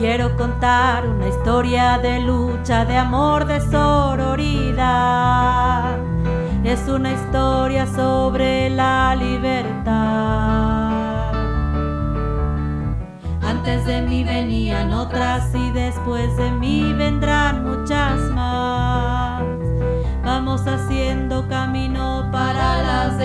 quiero contar una historia de lucha, de amor, de sororidad. Es una historia sobre la libertad. Antes de mí venían otras y después de mí vendrán muchas más. Vamos haciendo camino para las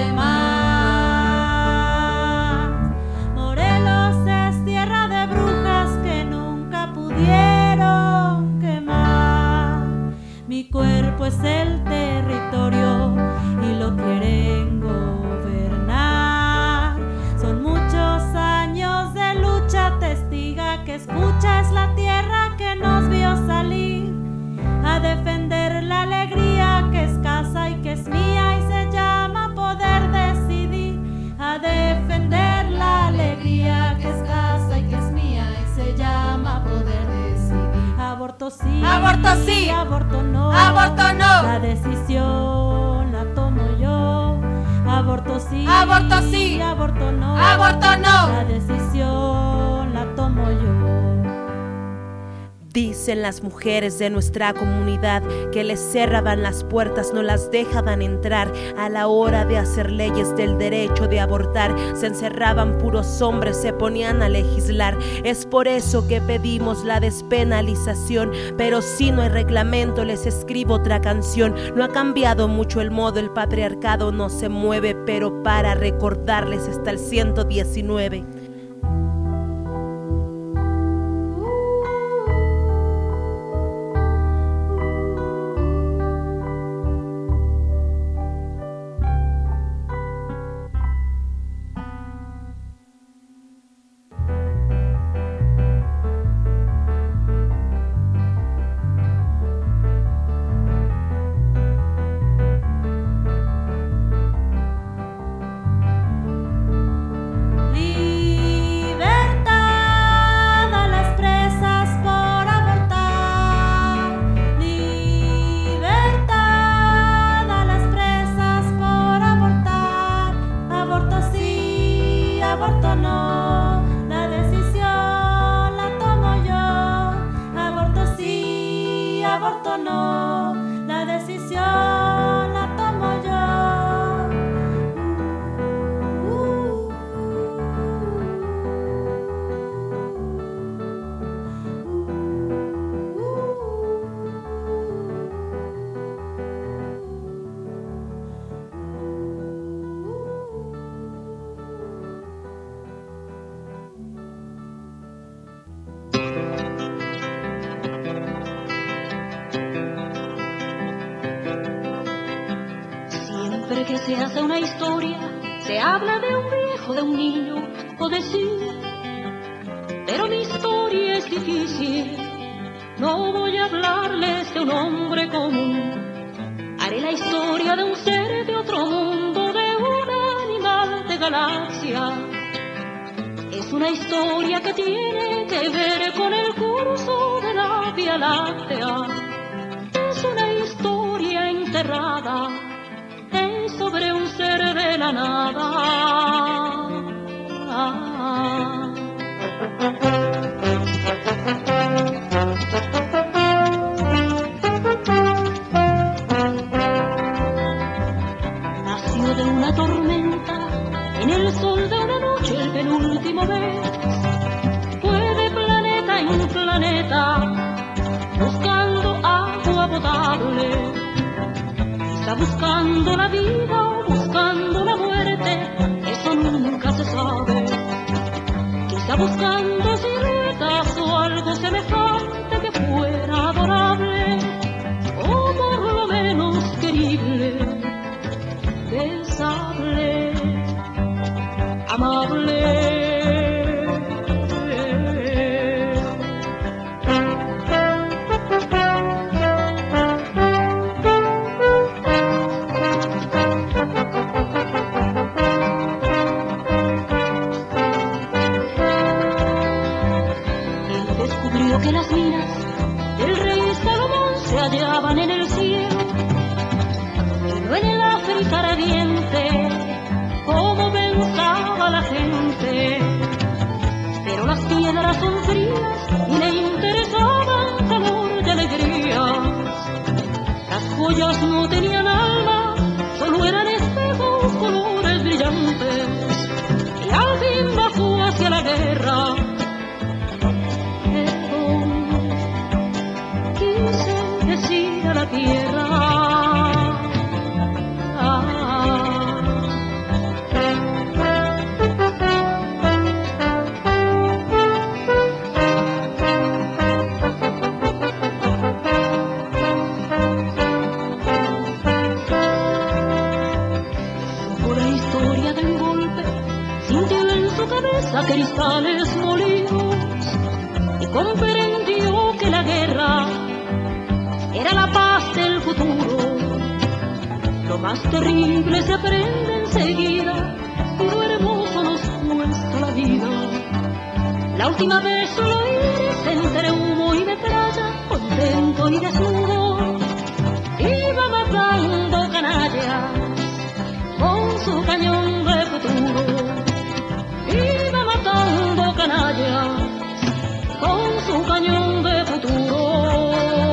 demás. Morelos es tierra de brujas que nunca pudieron quemar. Mi cuerpo es el territorio y lo quieren gobernar. Son muchos años de lucha, testiga que escucha, es la tierra que nos vio salir a defender la alegría que es casa y que es mía y se llama poder decidir. A defender la alegría que es casa y que es mía y se llama poder decidir. Aborto sí, aborto sí, aborto no, aborto no. La decisión la tomo yo. Aborto sí, aborto sí, aborto no, aborto no. La decisión la tomo yo. Dicen las mujeres de nuestra comunidad que les cerraban las puertas, no las dejaban entrar. A la hora de hacer leyes del derecho de abortar, se encerraban puros hombres, se ponían a legislar. Es por eso que pedimos la despenalización, pero si no hay reglamento les escribo otra canción. No ha cambiado mucho el modo, el patriarcado no se mueve, pero para recordarles está el 119. Que se hace una historia, se habla de un viejo, de un niño o de sí, pero mi historia es difícil. No voy a hablarles de un hombre común, haré la historia de un ser de otro mundo, de un animal de galaxia. Es una historia que tiene que ver con el curso de la Vía Láctea. Es una historia enterrada sobre un ser de la nada. Nació de una tormenta, en el sol de una noche, el penúltimo mes. Fue de planeta en planeta, buscando agua potable. Está buscando la vida o buscando la muerte, eso nunca se sabe. Quizá buscando siluetas o algo semejante que fuera adorable, o por lo menos querible, besable, amable. Que las minas del rey Salomón se hallaban en el cielo y no en el África ardiente, como pensaba la gente. Pero las piedras son frías y le grandes molinos y comprendió que la guerra era la paz del futuro. Lo más terrible se aprende enseguida y lo hermoso nos muestra la vida. La última vez lo iris entre humo y metralla, contento y desnudo, iba matando canallas con su cañón de futuro. Iba matando canallas con su cañón de futuro.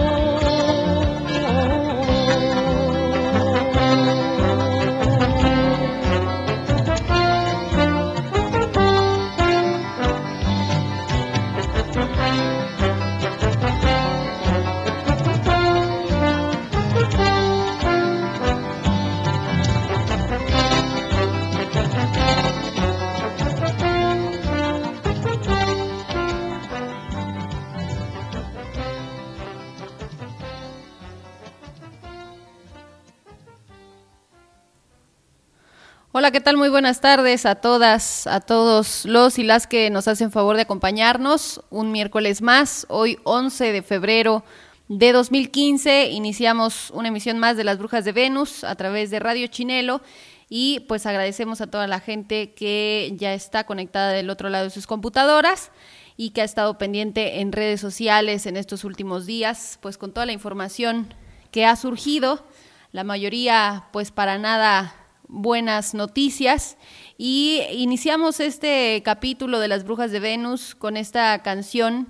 Hola, ¿qué tal? Muy buenas tardes a todas, a todos los y las que nos hacen favor de acompañarnos un miércoles más. Hoy 11 de febrero de 2015 iniciamos una emisión más de Las Brujas de Venus a través de Radio Chinelo y pues agradecemos a toda la gente que ya está conectada del otro lado de sus computadoras y que ha estado pendiente en redes sociales en estos últimos días, pues con toda la información que ha surgido, la mayoría pues para nada buenas noticias, y iniciamos este capítulo de Las Brujas de Venus con esta canción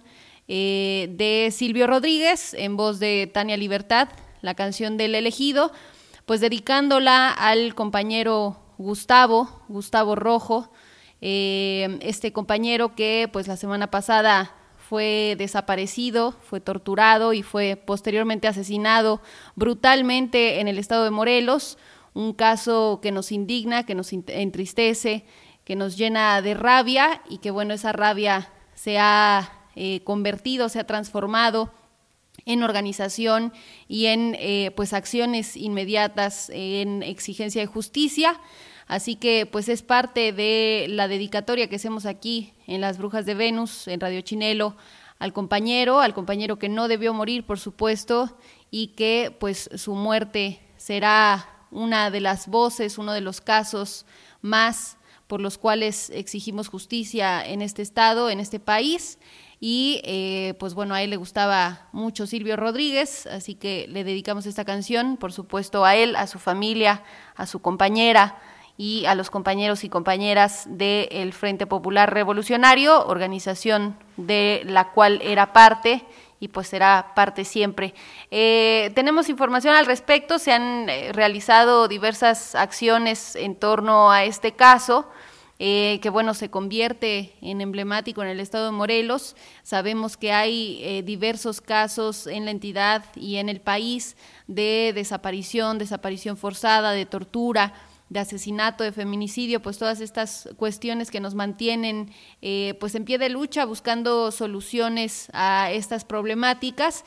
de Silvio Rodríguez en voz de Tania Libertad, la canción del elegido, pues dedicándola al compañero Gustavo Rojo, este compañero que pues la semana pasada fue desaparecido, fue torturado y fue posteriormente asesinado brutalmente en el estado de Morelos. Un caso que nos indigna, que nos entristece, que nos llena de rabia y que bueno, esa rabia se ha convertido, se ha transformado en organización y en pues acciones inmediatas en exigencia de justicia. Así que pues es parte de la dedicatoria que hacemos aquí en Las Brujas de Venus, en Radio Chinelo, al compañero que no debió morir, por supuesto, y que pues su muerte será una de las voces, uno de los casos más por los cuales exigimos justicia en este estado, en este país. Y pues bueno, a él le gustaba mucho Silvio Rodríguez, así que le dedicamos esta canción, por supuesto a él, a su familia, a su compañera y a los compañeros y compañeras del Frente Popular Revolucionario, organización de la cual era parte y pues será parte siempre. Tenemos información al respecto, se han realizado diversas acciones en torno a este caso, que bueno, se convierte en emblemático en el estado de Morelos. Sabemos que hay diversos casos en la entidad y en el país de desaparición forzada, de tortura, de asesinato, de feminicidio, pues todas estas cuestiones que nos mantienen pues en pie de lucha buscando soluciones a estas problemáticas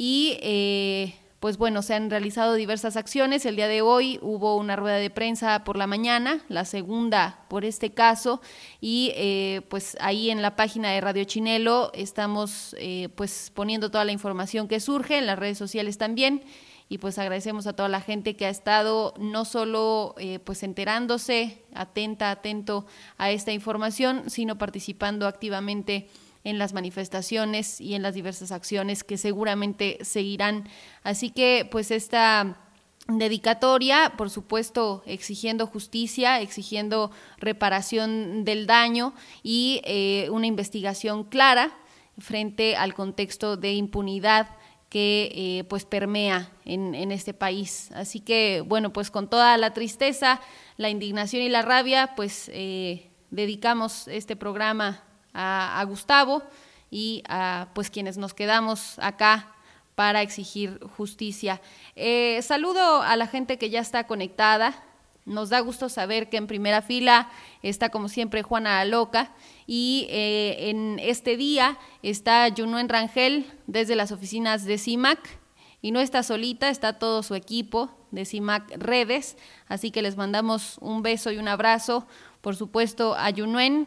y pues bueno, se han realizado diversas acciones. El día de hoy hubo una rueda de prensa por la mañana, la segunda por este caso, y pues ahí en la página de Radio Chinelo estamos pues poniendo toda la información que surge, en las redes sociales también. Y pues agradecemos a toda la gente que ha estado no solo pues enterándose, atento a esta información, sino participando activamente en las manifestaciones y en las diversas acciones que seguramente seguirán. Así que pues esta dedicatoria, por supuesto, exigiendo justicia, exigiendo reparación del daño y una investigación clara frente al contexto de impunidad que pues permea en este país. Así que bueno, pues con toda la tristeza, la indignación y la rabia, pues dedicamos este programa a Gustavo y a pues quienes nos quedamos acá para exigir justicia. Saludo a la gente que ya está conectada. Nos da gusto saber que en primera fila está como siempre Juana Loca y en este día está Yunuen Rangel desde las oficinas de CIMAC y no está solita, está todo su equipo de CIMAC Redes, así que les mandamos un beso y un abrazo, por supuesto a Yunuen.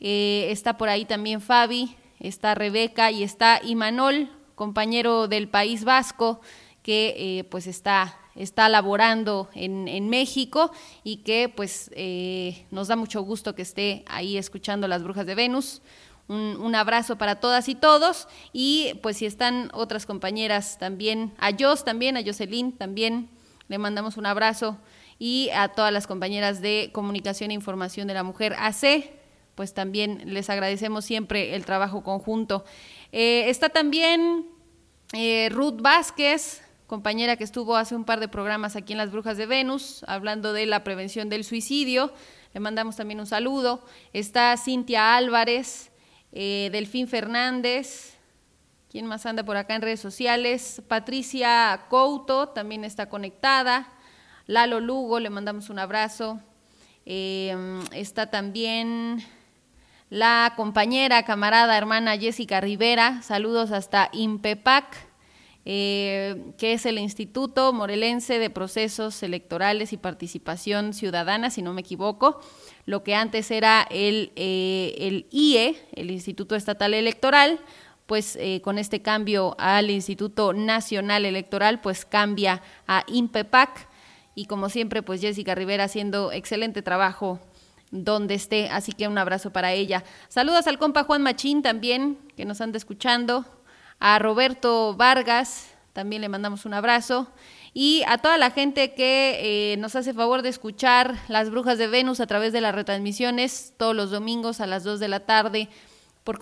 está por ahí también Fabi, está Rebeca y está Imanol, compañero del País Vasco, que pues está laborando en México y que pues nos da mucho gusto que esté ahí escuchando Las Brujas de Venus. Un abrazo para todas y todos, y pues si están otras compañeras también, a Jocelyn también le mandamos un abrazo, y a todas las compañeras de Comunicación e Información de la Mujer AC, pues también les agradecemos siempre el trabajo conjunto. Está también Ruth Vázquez, compañera que estuvo hace un par de programas aquí en Las Brujas de Venus, hablando de la prevención del suicidio, le mandamos también un saludo. Está Cintia Álvarez, Delfín Fernández, ¿quién más anda por acá en redes sociales? Patricia Couto también está conectada, Lalo Lugo, le mandamos un abrazo. Está también la compañera, camarada, hermana Jessica Rivera, saludos hasta INPEPAC, que es el Instituto Morelense de Procesos Electorales y Participación Ciudadana, si no me equivoco, lo que antes era el IE, el Instituto Estatal Electoral, pues con este cambio al Instituto Nacional Electoral, pues cambia a INPEPAC, y como siempre, pues Jessica Rivera haciendo excelente trabajo donde esté, así que un abrazo para ella. Saludos al compa Juan Machín también, que nos anda escuchando, a Roberto Vargas, también le mandamos un abrazo, y a toda la gente que nos hace favor de escuchar Las Brujas de Venus a través de las retransmisiones todos los domingos a las 2 de la tarde por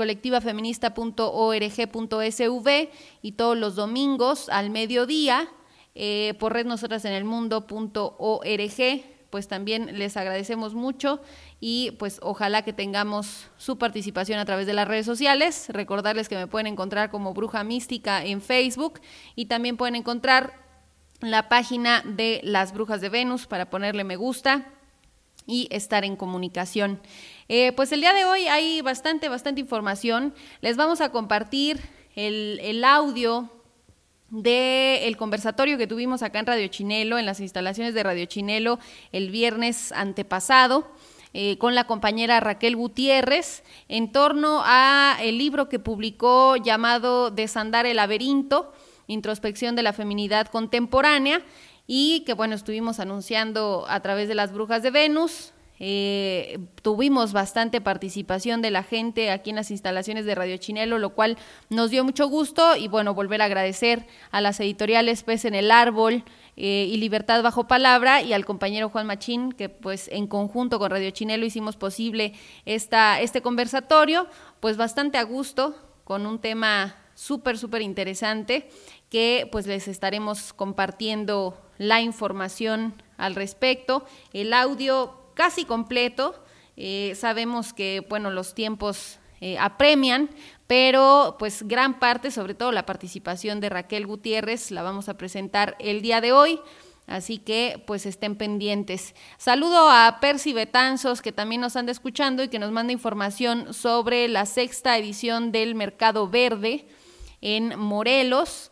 colectivafeminista.org.sv y todos los domingos al mediodía por rednosotrasenelmundo.org. Pues también les agradecemos mucho, y pues ojalá que tengamos su participación a través de las redes sociales. Recordarles que me pueden encontrar como Bruja Mística en Facebook, y también pueden encontrar la página de Las Brujas de Venus para ponerle me gusta y estar en comunicación. Pues el día de hoy hay bastante información. Les vamos a compartir el audio del conversatorio que tuvimos acá en Radio Chinelo, en las instalaciones de Radio Chinelo, el viernes antepasado, con la compañera Raquel Gutiérrez, en torno a el libro que publicó llamado Desandar el laberinto, introspección de la feminidad contemporánea, y que bueno, estuvimos anunciando a través de Las Brujas de Venus. Tuvimos bastante participación de la gente aquí en las instalaciones de Radio Chinelo, lo cual nos dio mucho gusto, y bueno, volver a agradecer a las editoriales Pez en el Árbol y Libertad Bajo Palabra, y al compañero Juan Machín, que pues en conjunto con Radio Chinelo hicimos posible este conversatorio, pues bastante a gusto, con un tema súper interesante, que pues les estaremos compartiendo la información al respecto, el audio casi completo. Sabemos que bueno, los tiempos apremian, pero pues gran parte, sobre todo la participación de Raquel Gutiérrez, la vamos a presentar el día de hoy, así que pues estén pendientes. Saludo a Percy Betanzos, que también nos anda escuchando y que nos manda información sobre la 6ª edición del Mercado Verde en Morelos.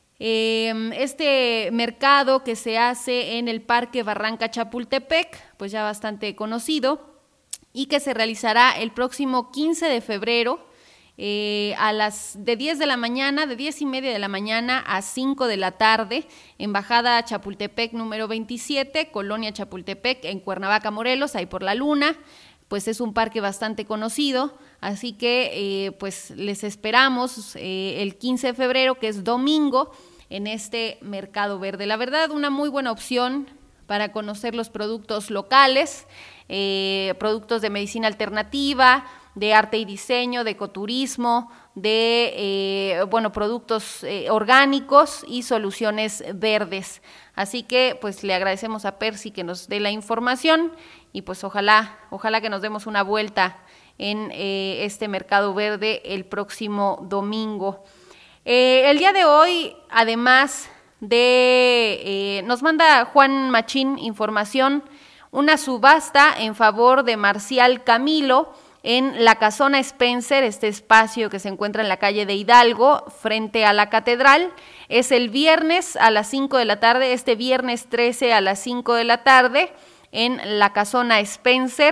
Este mercado que se hace en el Parque Barranca Chapultepec, pues ya bastante conocido, y que se realizará el próximo 15 de febrero de 10 de la mañana, de 10:30 de la mañana a 5 de la tarde, en Bajada Chapultepec número 27, Colonia Chapultepec, en Cuernavaca, Morelos, ahí por la Luna. Pues es un parque bastante conocido, así que pues les esperamos el 15 de febrero, que es domingo, en este Mercado Verde. La verdad, una muy buena opción para conocer los productos locales, productos de medicina alternativa, de arte y diseño, de ecoturismo, de productos orgánicos y soluciones verdes. Así que pues le agradecemos a Percy que nos dé la información, y pues ojalá que nos demos una vuelta en este Mercado Verde el próximo domingo. El día de hoy, además de nos manda Juan Machín información, una subasta en favor de Marcial Camilo en la Casona Spencer, este espacio que se encuentra en la calle de Hidalgo, frente a la Catedral. Es el viernes a las 5 de la tarde, este viernes 13 a las 5 de la tarde, en la Casona Spencer,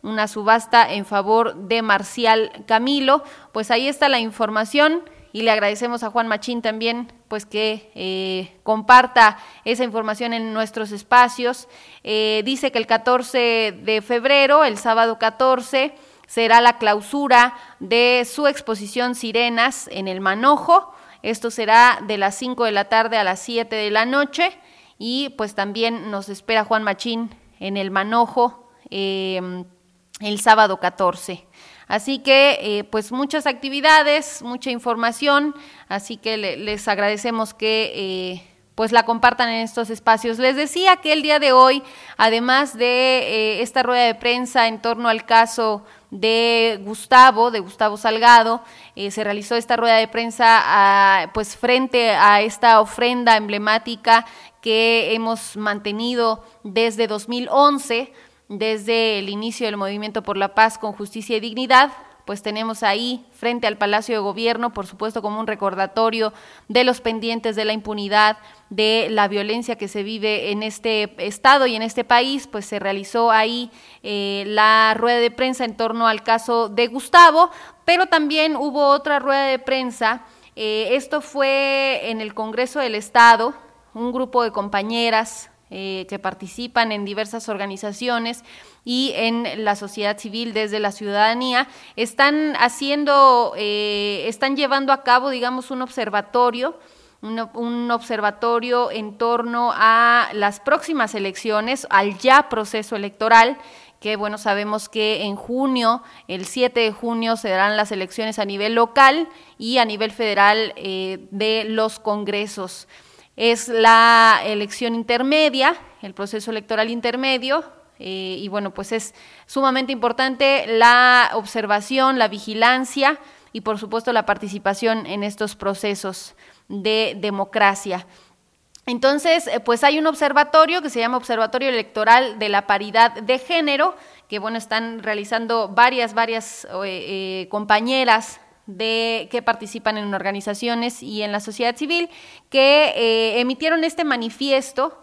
una subasta en favor de Marcial Camilo. Pues ahí está la información y le agradecemos a Juan Machín también pues que comparta esa información en nuestros espacios. Dice que el 14 de febrero, el sábado 14, será la clausura de su exposición Sirenas en el Manojo. Esto será de las 5 de la tarde a las 7 de la noche y pues también nos espera Juan Machín en el Manojo el sábado 14. Así que pues muchas actividades, mucha información, así que les agradecemos que pues la compartan en estos espacios. Les decía que el día de hoy, además de esta rueda de prensa en torno al caso de Gustavo Salgado, se realizó esta rueda de prensa pues frente a esta ofrenda emblemática que hemos mantenido desde 2011, desde el inicio del Movimiento por la Paz con Justicia y Dignidad. Pues tenemos ahí frente al Palacio de Gobierno, por supuesto como un recordatorio de los pendientes de la impunidad, de la violencia que se vive en este estado y en este país, pues se realizó ahí la rueda de prensa en torno al caso de Gustavo, pero también hubo otra rueda de prensa, esto fue en el Congreso del Estado, un grupo de compañeras que participan en diversas organizaciones y en la sociedad civil desde la ciudadanía, están llevando a cabo, digamos, un observatorio en torno a las próximas elecciones, al ya proceso electoral, que bueno, sabemos que en junio, el 7 de junio, se darán las elecciones a nivel local y a nivel federal de los congresos. Es la elección intermedia, el proceso electoral intermedio, y bueno, pues es sumamente importante la observación, la vigilancia y por supuesto la participación en estos procesos de democracia. Entonces, pues hay un observatorio que se llama Observatorio Electoral de la Paridad de Género, que bueno, están realizando varias compañeras que participan en organizaciones y en la sociedad civil, que emitieron este manifiesto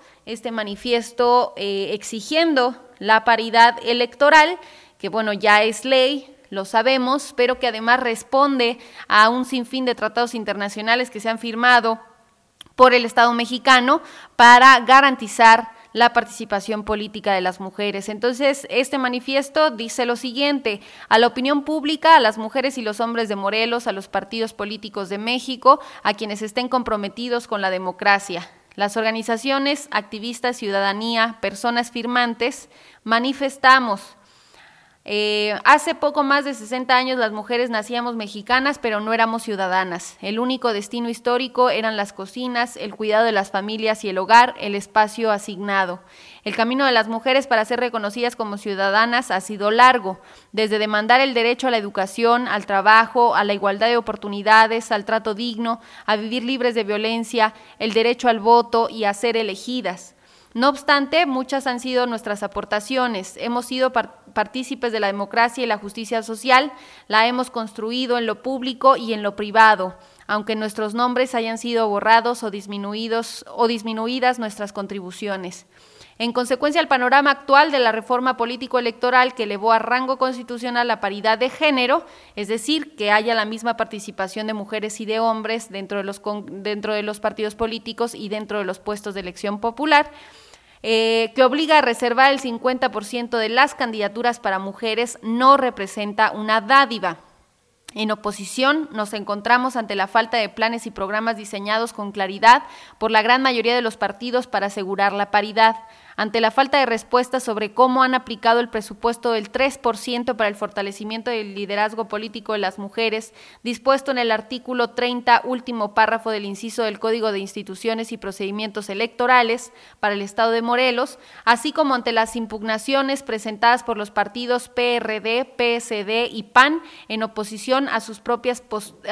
exigiendo la paridad electoral, que bueno, ya es ley, lo sabemos, pero que además responde a un sinfín de tratados internacionales que se han firmado por el Estado mexicano para garantizar la participación política de las mujeres. Entonces, este manifiesto dice lo siguiente: a la opinión pública, a las mujeres y los hombres de Morelos, a los partidos políticos de México, a quienes estén comprometidos con la democracia, las organizaciones, activistas, ciudadanía, personas firmantes, manifestamos. Hace poco más de 60 años las mujeres nacíamos mexicanas, pero no éramos ciudadanas. El único destino histórico eran las cocinas, el cuidado de las familias y el hogar, el espacio asignado. El camino de las mujeres para ser reconocidas como ciudadanas ha sido largo, desde demandar el derecho a la educación, al trabajo, a la igualdad de oportunidades, al trato digno, a vivir libres de violencia, el derecho al voto y a ser elegidas. No obstante, muchas han sido nuestras aportaciones. Hemos sido partícipes de la democracia y la justicia social, la hemos construido en lo público y en lo privado, aunque nuestros nombres hayan sido borrados o disminuidas nuestras contribuciones. En consecuencia, el panorama actual de la reforma político-electoral que elevó a rango constitucional la paridad de género, es decir, que haya la misma participación de mujeres y de hombres dentro de los partidos políticos y dentro de los puestos de elección popular, que obliga a reservar el 50% de las candidaturas para mujeres, no representa una dádiva. En oposición, nos encontramos ante la falta de planes y programas diseñados con claridad por la gran mayoría de los partidos para asegurar la paridad, ante la falta de respuestas sobre cómo han aplicado el presupuesto del 3% para el fortalecimiento del liderazgo político de las mujeres, dispuesto en el artículo 30, último párrafo del inciso del Código de Instituciones y Procedimientos Electorales para el Estado de Morelos, así como ante las impugnaciones presentadas por los partidos PRD, PSD y PAN en oposición a sus propias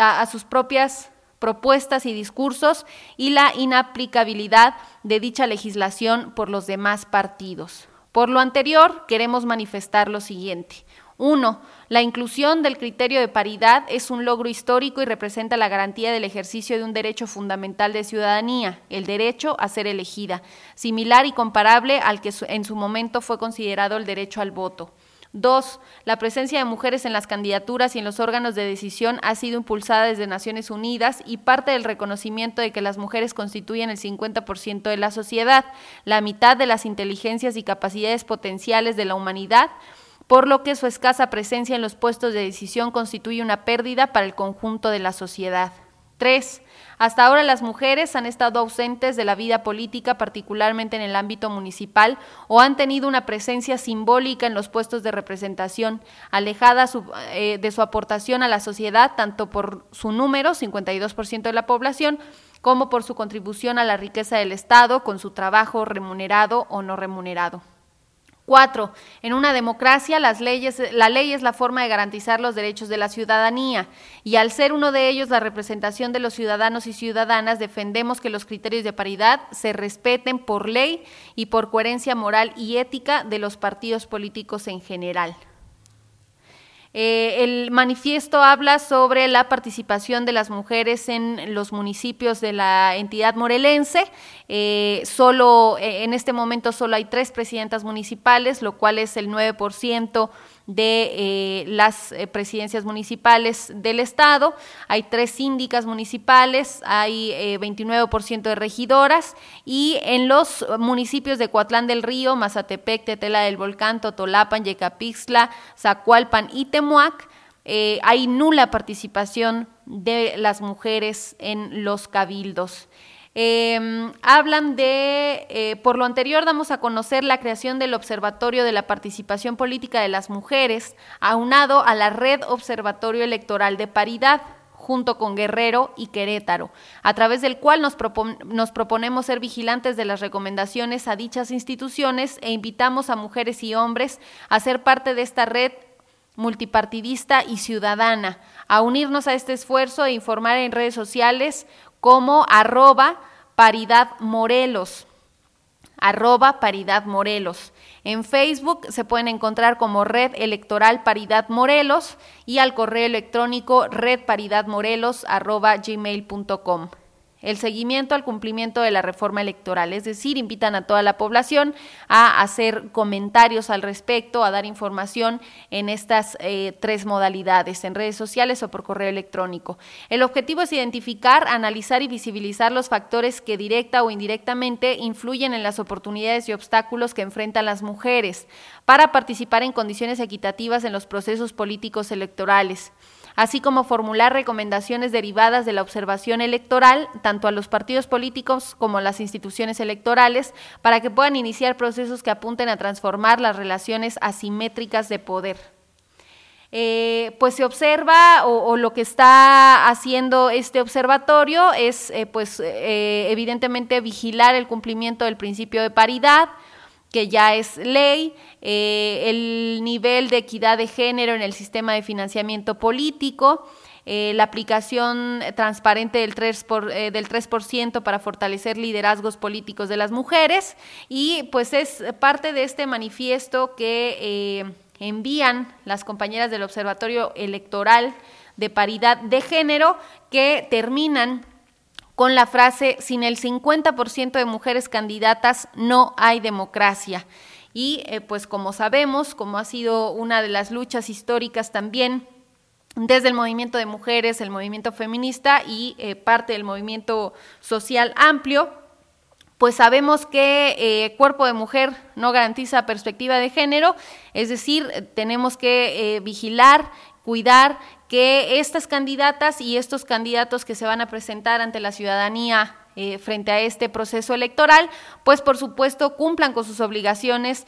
propuestas y discursos y la inaplicabilidad de dicha legislación por los demás partidos. Por lo anterior, queremos manifestar lo siguiente. 1. La inclusión del criterio de paridad es un logro histórico y representa la garantía del ejercicio de un derecho fundamental de ciudadanía, el derecho a ser elegida, similar y comparable al que en su momento fue considerado el derecho al voto. 2. La presencia de mujeres en las candidaturas y en los órganos de decisión ha sido impulsada desde Naciones Unidas y parte del reconocimiento de que las mujeres constituyen el 50% de la sociedad, la mitad de las inteligencias y capacidades potenciales de la humanidad, por lo que su escasa presencia en los puestos de decisión constituye una pérdida para el conjunto de la sociedad. 3. Hasta ahora las mujeres han estado ausentes de la vida política, particularmente en el ámbito municipal, o han tenido una presencia simbólica en los puestos de representación, alejada de su aportación a la sociedad, tanto por su número, 52% de la población, como por su contribución a la riqueza del Estado, con su trabajo remunerado o no remunerado. 4. En una democracia, la ley es la forma de garantizar los derechos de la ciudadanía, y al ser uno de ellos la representación de los ciudadanos y ciudadanas, defendemos que los criterios de paridad se respeten por ley y por coherencia moral y ética de los partidos políticos en general. El manifiesto habla sobre la participación de las mujeres en los municipios de la entidad morelense. En este momento solo hay 3 presidentas municipales, lo cual es el 9% de las presidencias municipales del estado. Hay 3 síndicas municipales, hay 29% de regidoras, y en los municipios de Coatlán del Río, Mazatepec, Tetela del Volcán, Totolapan, Yecapixtla, Zacualpan y Temuac, hay nula participación de las mujeres en los cabildos. Hablan de, por lo anterior damos a conocer la creación del Observatorio de la Participación Política de las Mujeres, aunado a la Red Observatorio Electoral de Paridad, junto con Guerrero y Querétaro, a través del cual nos proponemos ser vigilantes de las recomendaciones a dichas instituciones e invitamos a mujeres y hombres a ser parte de esta red multipartidista y ciudadana, a unirnos a este esfuerzo e informar en redes sociales como @paridadmorelos. @paridadmorelos. En Facebook se pueden encontrar como Red Electoral Paridad Morelos y al correo electrónico redparidadmorelos@gmail.com. El seguimiento al cumplimiento de la reforma electoral, es decir, invitan a toda la población a hacer comentarios al respecto, a dar información en estas 3 modalidades, en redes sociales o por correo electrónico. El objetivo es identificar, analizar y visibilizar los factores que directa o indirectamente influyen en las oportunidades y obstáculos que enfrentan las mujeres para participar en condiciones equitativas en los procesos políticos electorales, así como formular recomendaciones derivadas de la observación electoral, tanto a los partidos políticos como a las instituciones electorales, para que puedan iniciar procesos que apunten a transformar las relaciones asimétricas de poder. Pues se observa, o lo que está haciendo este observatorio es evidentemente vigilar el cumplimiento del principio de paridad, que ya es ley, el nivel de equidad de género en el sistema de financiamiento político, la aplicación transparente del 3% para fortalecer liderazgos políticos de las mujeres, y pues es parte de este manifiesto que envían las compañeras del Observatorio Electoral de Paridad de Género, que terminan con la frase: sin el 50% de mujeres candidatas no hay democracia. Y pues como sabemos, como ha sido una de las luchas históricas también desde el movimiento de mujeres, el movimiento feminista y parte del movimiento social amplio, pues sabemos que cuerpo de mujer no garantiza perspectiva de género, es decir, tenemos que vigilar, cuidar que estas candidatas y estos candidatos que se van a presentar ante la ciudadanía frente a este proceso electoral, pues por supuesto cumplan con sus obligaciones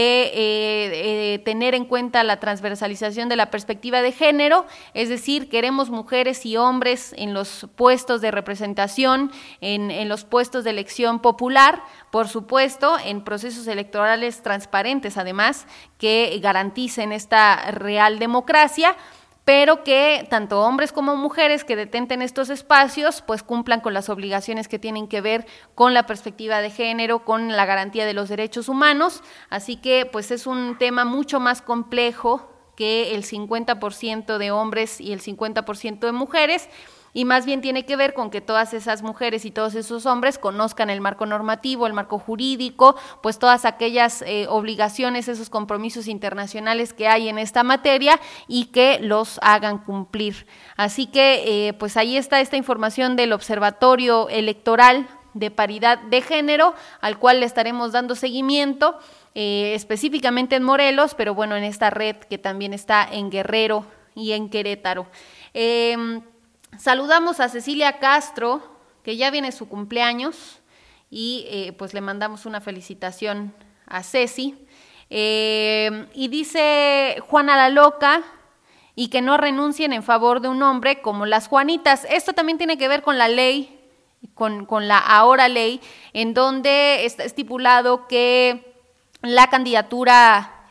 de tener en cuenta la transversalización de la perspectiva de género, es decir, queremos mujeres y hombres en los puestos de representación, en los puestos de elección popular, por supuesto, en procesos electorales transparentes, además, que garanticen esta real democracia, pero que tanto hombres como mujeres que detenten estos espacios pues cumplan con las obligaciones que tienen que ver con la perspectiva de género, con la garantía de los derechos humanos. Así que pues es un tema mucho más complejo que el 50% de hombres y el 50% de mujeres, y más bien tiene que ver con que todas esas mujeres y todos esos hombres conozcan el marco normativo, el marco jurídico, pues todas aquellas obligaciones, esos compromisos internacionales que hay en esta materia y que los hagan cumplir. Así que pues ahí está esta información del Observatorio Electoral de Paridad de Género, al cual le estaremos dando seguimiento, específicamente en Morelos, pero bueno, en esta red que también está en Guerrero y en Querétaro. Saludamos a Cecilia Castro, que ya viene su cumpleaños, y pues le mandamos una felicitación a Ceci. Y dice Juana la Loca, y que no renuncien en favor de un hombre como las Juanitas. Esto también tiene que ver con la ley, con la ahora ley, en donde está estipulado que la candidatura,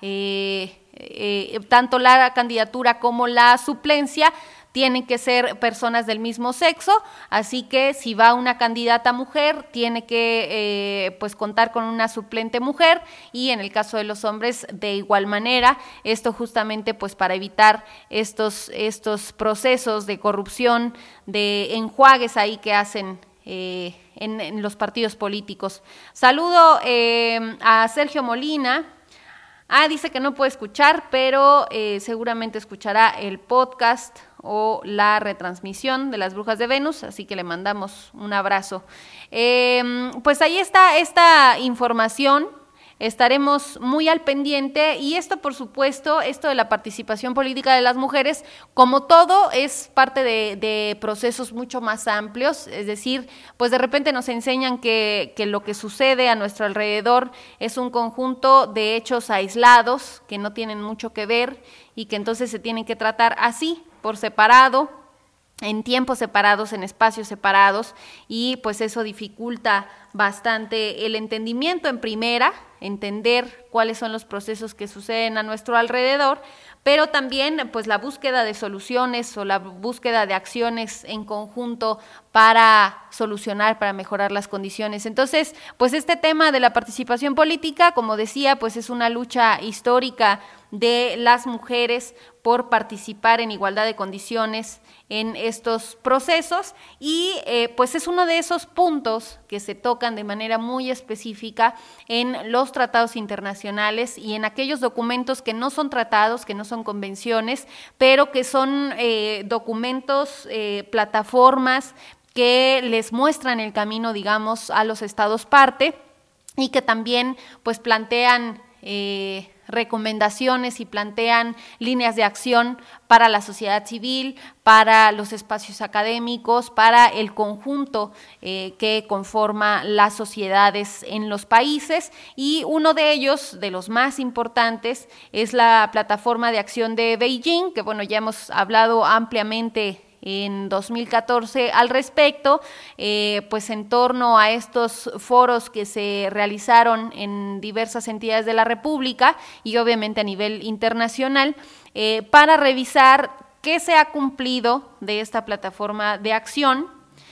tanto la candidatura como la suplencia, tienen que ser personas del mismo sexo, así que si va una candidata mujer, tiene que pues contar con una suplente mujer, y en el caso de los hombres de igual manera. Esto justamente pues para evitar estos procesos de corrupción, de enjuagues ahí que hacen en los partidos políticos. Saludo a Sergio Molina. Dice que no puede escuchar, pero seguramente escuchará el podcast o la retransmisión de Las Brujas de Venus, así que le mandamos un abrazo. Pues ahí está esta información, estaremos muy al pendiente, y esto por supuesto, esto de la participación política de las mujeres, como todo, es parte de procesos mucho más amplios, es decir, pues de repente nos enseñan que lo que sucede a nuestro alrededor es un conjunto de hechos aislados que no tienen mucho que ver y que entonces se tienen que tratar así, por separado, en tiempos separados, en espacios separados, y pues eso dificulta bastante el entendimiento en primera, entender cuáles son los procesos que suceden a nuestro alrededor, pero también pues la búsqueda de soluciones o la búsqueda de acciones en conjunto para solucionar, para mejorar las condiciones. Entonces, pues este tema de la participación política, como decía, pues es una lucha histórica de las mujeres por participar en igualdad de condiciones en estos procesos, y pues es uno de esos puntos que se tocan de manera muy específica en los tratados internacionales y en aquellos documentos que no son tratados, que no son convenciones, pero que son documentos, plataformas que les muestran el camino, digamos, a los estados parte, y que también pues plantean recomendaciones y plantean líneas de acción para la sociedad civil, para los espacios académicos, para el conjunto que conforma las sociedades en los países, y uno de ellos, de los más importantes, es la Plataforma de Acción de Beijing, que bueno, ya hemos hablado ampliamente en 2014 al respecto, pues en torno a estos foros que se realizaron en diversas entidades de la República y obviamente a nivel internacional, para revisar qué se ha cumplido de esta plataforma de acción,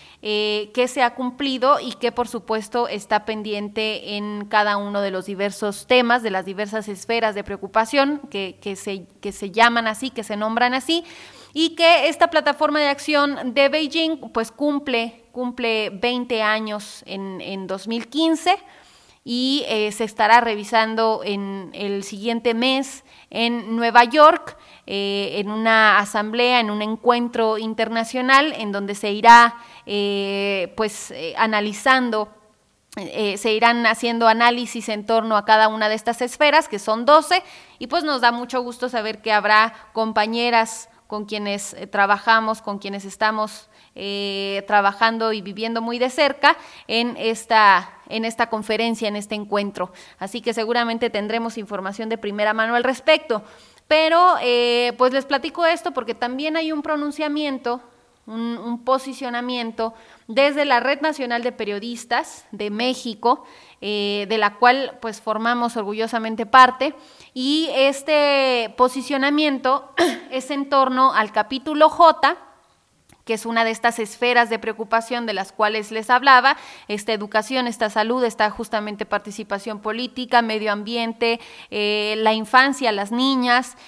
qué se ha cumplido y qué por supuesto está pendiente en cada uno de los diversos temas, de las diversas esferas de preocupación que se llaman así, que se nombran así, y que esta plataforma de acción de Beijing pues cumple 20 años en 2015, y se estará revisando en el siguiente mes en Nueva York, en una asamblea, en un encuentro internacional en donde se irá analizando, se irán haciendo análisis en torno a cada una de estas esferas, que son 12, y pues nos da mucho gusto saber que habrá compañeras con quienes trabajamos, con quienes estamos trabajando y viviendo muy de cerca en esta conferencia, en este encuentro. Así que seguramente tendremos información de primera mano al respecto. Pero pues les platico esto porque también hay un pronunciamiento, un posicionamiento desde la Red Nacional de Periodistas de México, de la cual pues formamos orgullosamente parte, y este posicionamiento es en torno al capítulo J, que es una de estas esferas de preocupación de las cuales les hablaba, esta educación, esta salud, esta justamente participación política, medio ambiente, la infancia, las niñas,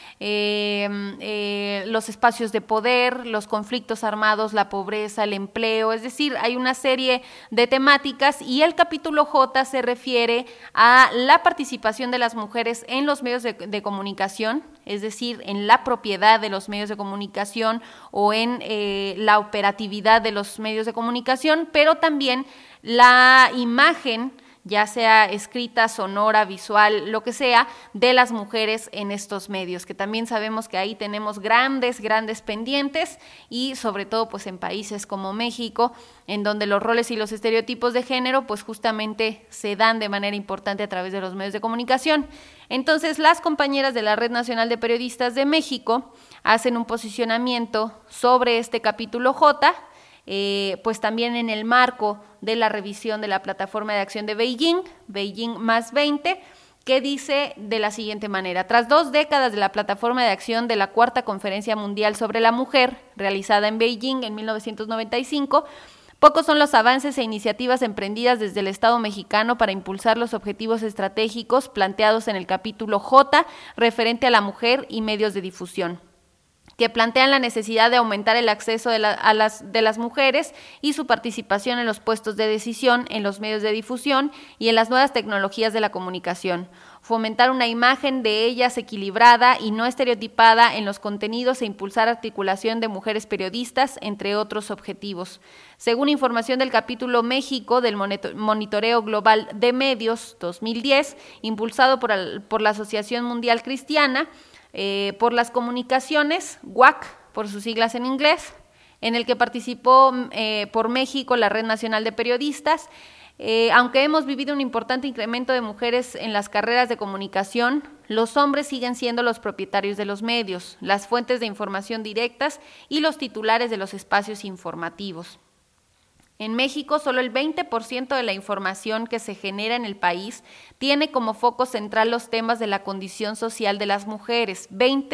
los espacios de poder, los conflictos armados, la pobreza, el empleo, es decir, hay una serie de temáticas y el capítulo J se refiere a la participación de las mujeres en los medios de comunicación, es decir, en la propiedad de los medios de comunicación o en la operatividad de los medios de comunicación, pero también la imagen, ya sea escrita, sonora, visual, lo que sea, de las mujeres en estos medios, que también sabemos que ahí tenemos grandes pendientes y sobre todo pues en países como México, en donde los roles y los estereotipos de género pues justamente se dan de manera importante a través de los medios de comunicación. Entonces las compañeras de la Red Nacional de Periodistas de México hacen un posicionamiento sobre este capítulo J, pues también en el marco de la revisión de la plataforma de acción de Beijing, Beijing más 20, que dice de la siguiente manera: tras 2 décadas de la plataforma de acción de la Cuarta Conferencia Mundial sobre la Mujer, realizada en Beijing en 1995, pocos son los avances e iniciativas emprendidas desde el Estado mexicano para impulsar los objetivos estratégicos planteados en el capítulo J referente a la mujer y medios de difusión, que plantean la necesidad de aumentar el acceso de las mujeres y su participación en los puestos de decisión, en los medios de difusión y en las nuevas tecnologías de la comunicación, fomentar una imagen de ellas equilibrada y no estereotipada en los contenidos e impulsar articulación de mujeres periodistas, entre otros objetivos. Según información del capítulo México del Monitoreo Global de Medios 2010, impulsado por la Asociación Mundial Cristiana, por las comunicaciones, WAC, por sus siglas en inglés, en el que participó por México la Red Nacional de Periodistas. Aunque hemos vivido un importante incremento de mujeres en las carreras de comunicación, los hombres siguen siendo los propietarios de los medios, las fuentes de información directas y los titulares de los espacios informativos. En México, solo el 20% de la información que se genera en el país tiene como foco central los temas de la condición social de las mujeres,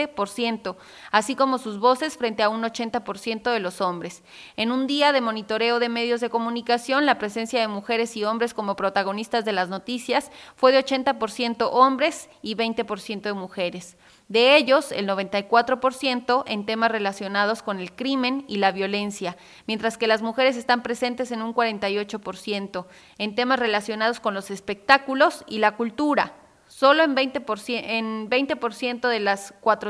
20%, así como sus voces frente a un 80% de los hombres. En un día de monitoreo de medios de comunicación, la presencia de mujeres y hombres como protagonistas de las noticias fue de 80% hombres y 20% de mujeres. De ellos, el 94% en temas relacionados con el crimen y la violencia, mientras que las mujeres están presentes en un 48% en temas relacionados con los espectáculos y la cultura. Solo en 20% de las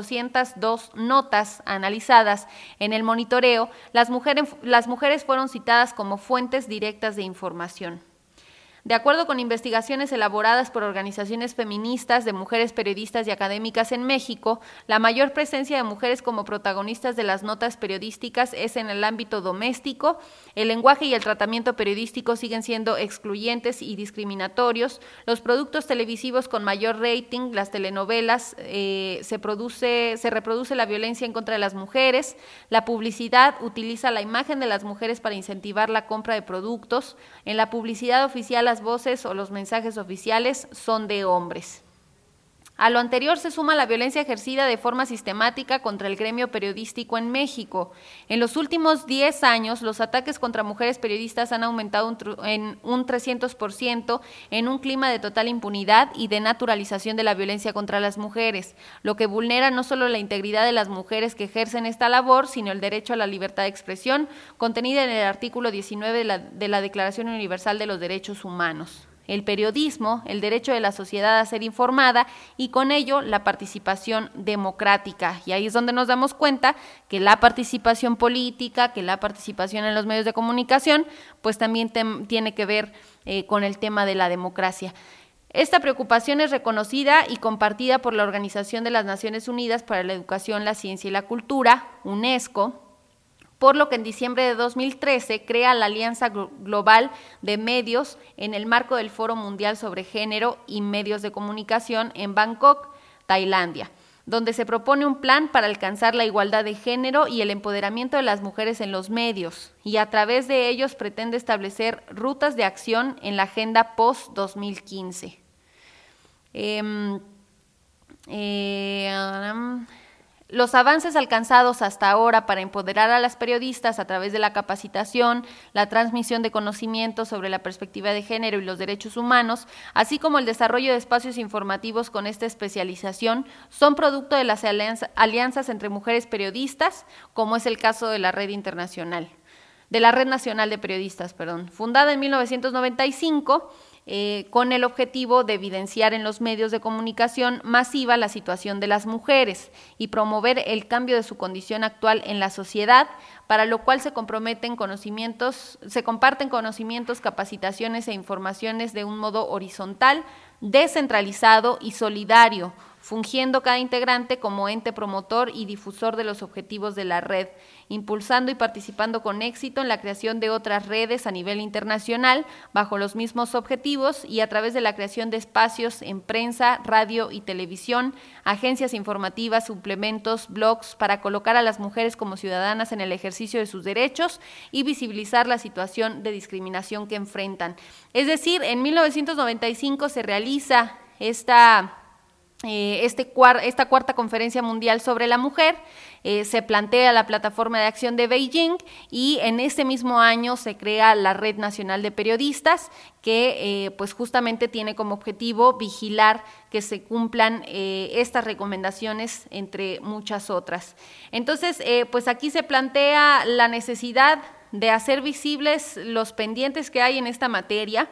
402 notas analizadas en el monitoreo, las mujeres fueron citadas como fuentes directas de información. De acuerdo con investigaciones elaboradas por organizaciones feministas de mujeres periodistas y académicas en México, la mayor presencia de mujeres como protagonistas de las notas periodísticas es en el ámbito doméstico. El lenguaje y el tratamiento periodístico siguen siendo excluyentes y discriminatorios. Los productos televisivos con mayor rating, las telenovelas, se reproduce la violencia en contra de las mujeres. La publicidad utiliza la imagen de las mujeres para incentivar la compra de productos. En la publicidad oficial, las voces o los mensajes oficiales son de hombres. A lo anterior se suma la violencia ejercida de forma sistemática contra el gremio periodístico en México. En los últimos 10 años, los ataques contra mujeres periodistas han aumentado en un 300% en un clima de total impunidad y de naturalización de la violencia contra las mujeres, lo que vulnera no solo la integridad de las mujeres que ejercen esta labor, sino el derecho a la libertad de expresión, contenida en el artículo 19 de la Declaración Universal de los Derechos Humanos. El periodismo, el derecho de la sociedad a ser informada y con ello la participación democrática. Y ahí es donde nos damos cuenta que la participación política, que la participación en los medios de comunicación, pues también tiene que ver con el tema de la democracia. Esta preocupación es reconocida y compartida por la Organización de las Naciones Unidas para la Educación, la Ciencia y la Cultura, UNESCO, por lo que en diciembre de 2013 crea la Alianza Global de Medios en el marco del Foro Mundial sobre Género y Medios de Comunicación en Bangkok, Tailandia, donde se propone un plan para alcanzar la igualdad de género y el empoderamiento de las mujeres en los medios, y a través de ellos pretende establecer rutas de acción en la agenda post-2015. Los avances alcanzados hasta ahora para empoderar a las periodistas a través de la capacitación, la transmisión de conocimientos sobre la perspectiva de género y los derechos humanos, así como el desarrollo de espacios informativos con esta especialización, son producto de las alianzas entre mujeres periodistas, como es el caso de la Red Nacional de Periodistas, fundada en 1995, con el objetivo de evidenciar en los medios de comunicación masiva la situación de las mujeres y promover el cambio de su condición actual en la sociedad, para lo cual se comparten conocimientos, capacitaciones e informaciones de un modo horizontal, descentralizado y solidario, fungiendo cada integrante como ente promotor y difusor de los objetivos de la red, impulsando y participando con éxito en la creación de otras redes a nivel internacional bajo los mismos objetivos y a través de la creación de espacios en prensa, radio y televisión, agencias informativas, suplementos, blogs, para colocar a las mujeres como ciudadanas en el ejercicio de sus derechos y visibilizar la situación de discriminación que enfrentan. Es decir, en 1995 se realiza esta cuarta conferencia mundial sobre la mujer, se plantea la plataforma de acción de Beijing y en ese mismo año se crea la Red Nacional de Periodistas, que pues justamente tiene como objetivo vigilar que se cumplan estas recomendaciones, entre muchas otras. Entonces, pues aquí se plantea la necesidad de hacer visibles los pendientes que hay en esta materia.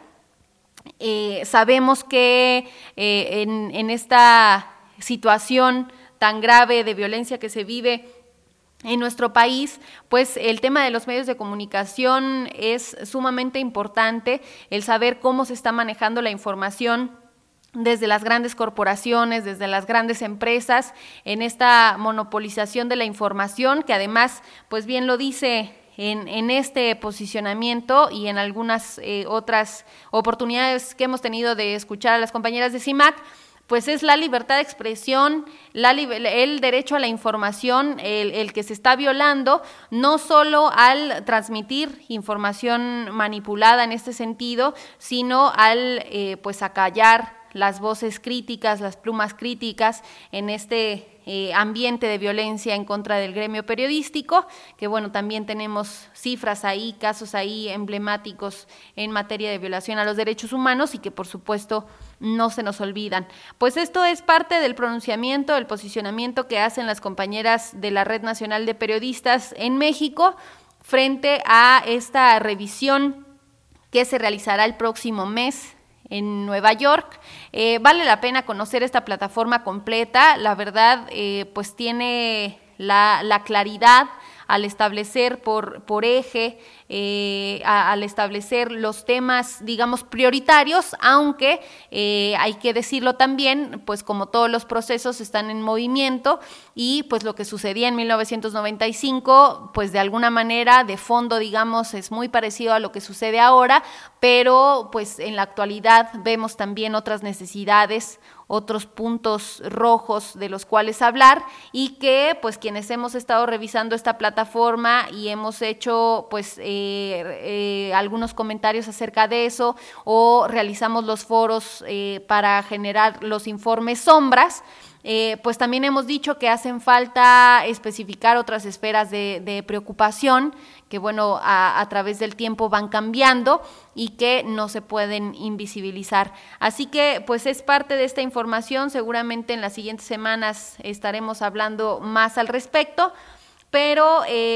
Sabemos que en esta situación tan grave de violencia que se vive en nuestro país, pues el tema de los medios de comunicación es sumamente importante, el saber cómo se está manejando la información desde las grandes corporaciones, desde las grandes empresas, en esta monopolización de la información, que además, pues bien lo dice en este posicionamiento y en algunas otras oportunidades que hemos tenido de escuchar a las compañeras de CIMAC, pues es la libertad de expresión, el derecho a la información, el que se está violando, no solo al transmitir información manipulada en este sentido, sino al pues acallar las voces críticas, las plumas críticas en este ambiente de violencia en contra del gremio periodístico, que bueno, también tenemos cifras ahí, casos ahí emblemáticos en materia de violación a los derechos humanos y que por supuesto no se nos olvidan. Pues esto es parte del pronunciamiento, el posicionamiento que hacen las compañeras de la Red Nacional de Periodistas en México frente a esta revisión que se realizará el próximo mes en Nueva York. Vale la pena conocer esta plataforma completa, la verdad, pues tiene la claridad al establecer por eje, al establecer los temas, digamos, prioritarios, aunque hay que decirlo también, pues como todos los procesos están en movimiento y pues lo que sucedía en 1995, pues de alguna manera, de fondo, digamos, es muy parecido a lo que sucede ahora, pero pues en la actualidad vemos también otras necesidades, otros puntos rojos de los cuales hablar y que pues quienes hemos estado revisando esta plataforma y hemos hecho pues algunos comentarios acerca de eso o realizamos los foros para generar los informes sombras, pues también hemos dicho que hacen falta especificar otras esferas de preocupación que bueno, a través del tiempo van cambiando y que no se pueden invisibilizar. Así que pues es parte de esta información, seguramente en las siguientes semanas estaremos hablando más al respecto, pero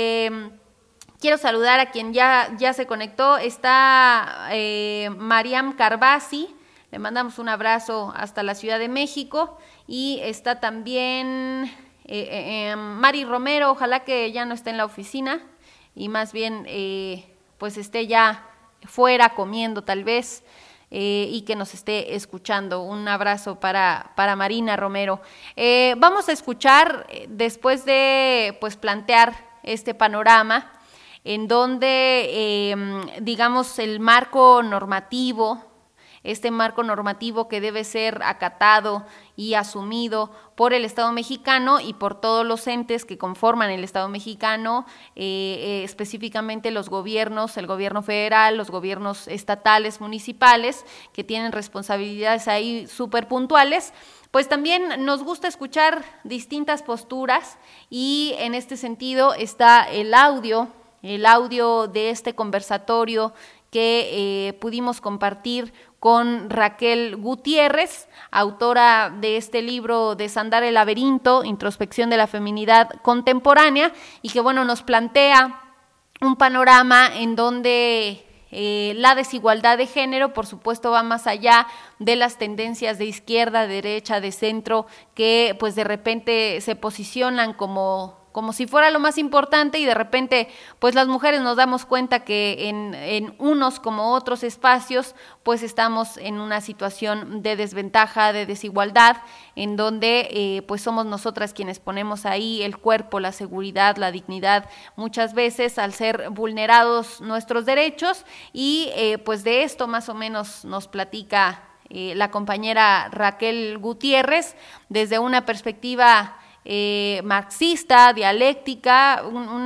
quiero saludar a quien ya se conectó, está Mariam Carbasi, le mandamos un abrazo hasta la Ciudad de México, y está también Mari Romero, ojalá que ya no esté en la oficina y más bien pues esté ya fuera comiendo tal vez y que nos esté escuchando. Un abrazo para Marina Romero. Vamos a escuchar, después de pues plantear este panorama, en donde digamos el marco normativo, este marco normativo que debe ser acatado y asumido por el Estado mexicano y por todos los entes que conforman el Estado mexicano, específicamente los gobiernos, el gobierno federal, los gobiernos estatales, municipales, que tienen responsabilidades ahí súper puntuales, pues también nos gusta escuchar distintas posturas y en este sentido está el audio de este conversatorio que pudimos compartir con Raquel Gutiérrez, autora de este libro Desandar el laberinto, introspección de la feminidad contemporánea, y que nos plantea un panorama en donde la desigualdad de género, por supuesto, va más allá de las tendencias de izquierda, de derecha, de centro, que pues de repente se posicionan como si fuera lo más importante, y de repente pues las mujeres nos damos cuenta que en unos como otros espacios pues estamos en una situación de desventaja, de desigualdad, en donde pues somos nosotras quienes ponemos ahí el cuerpo, la seguridad, la dignidad, muchas veces al ser vulnerados nuestros derechos, y pues de esto más o menos nos platica la compañera Raquel Gutiérrez desde una perspectiva marxista, dialéctica,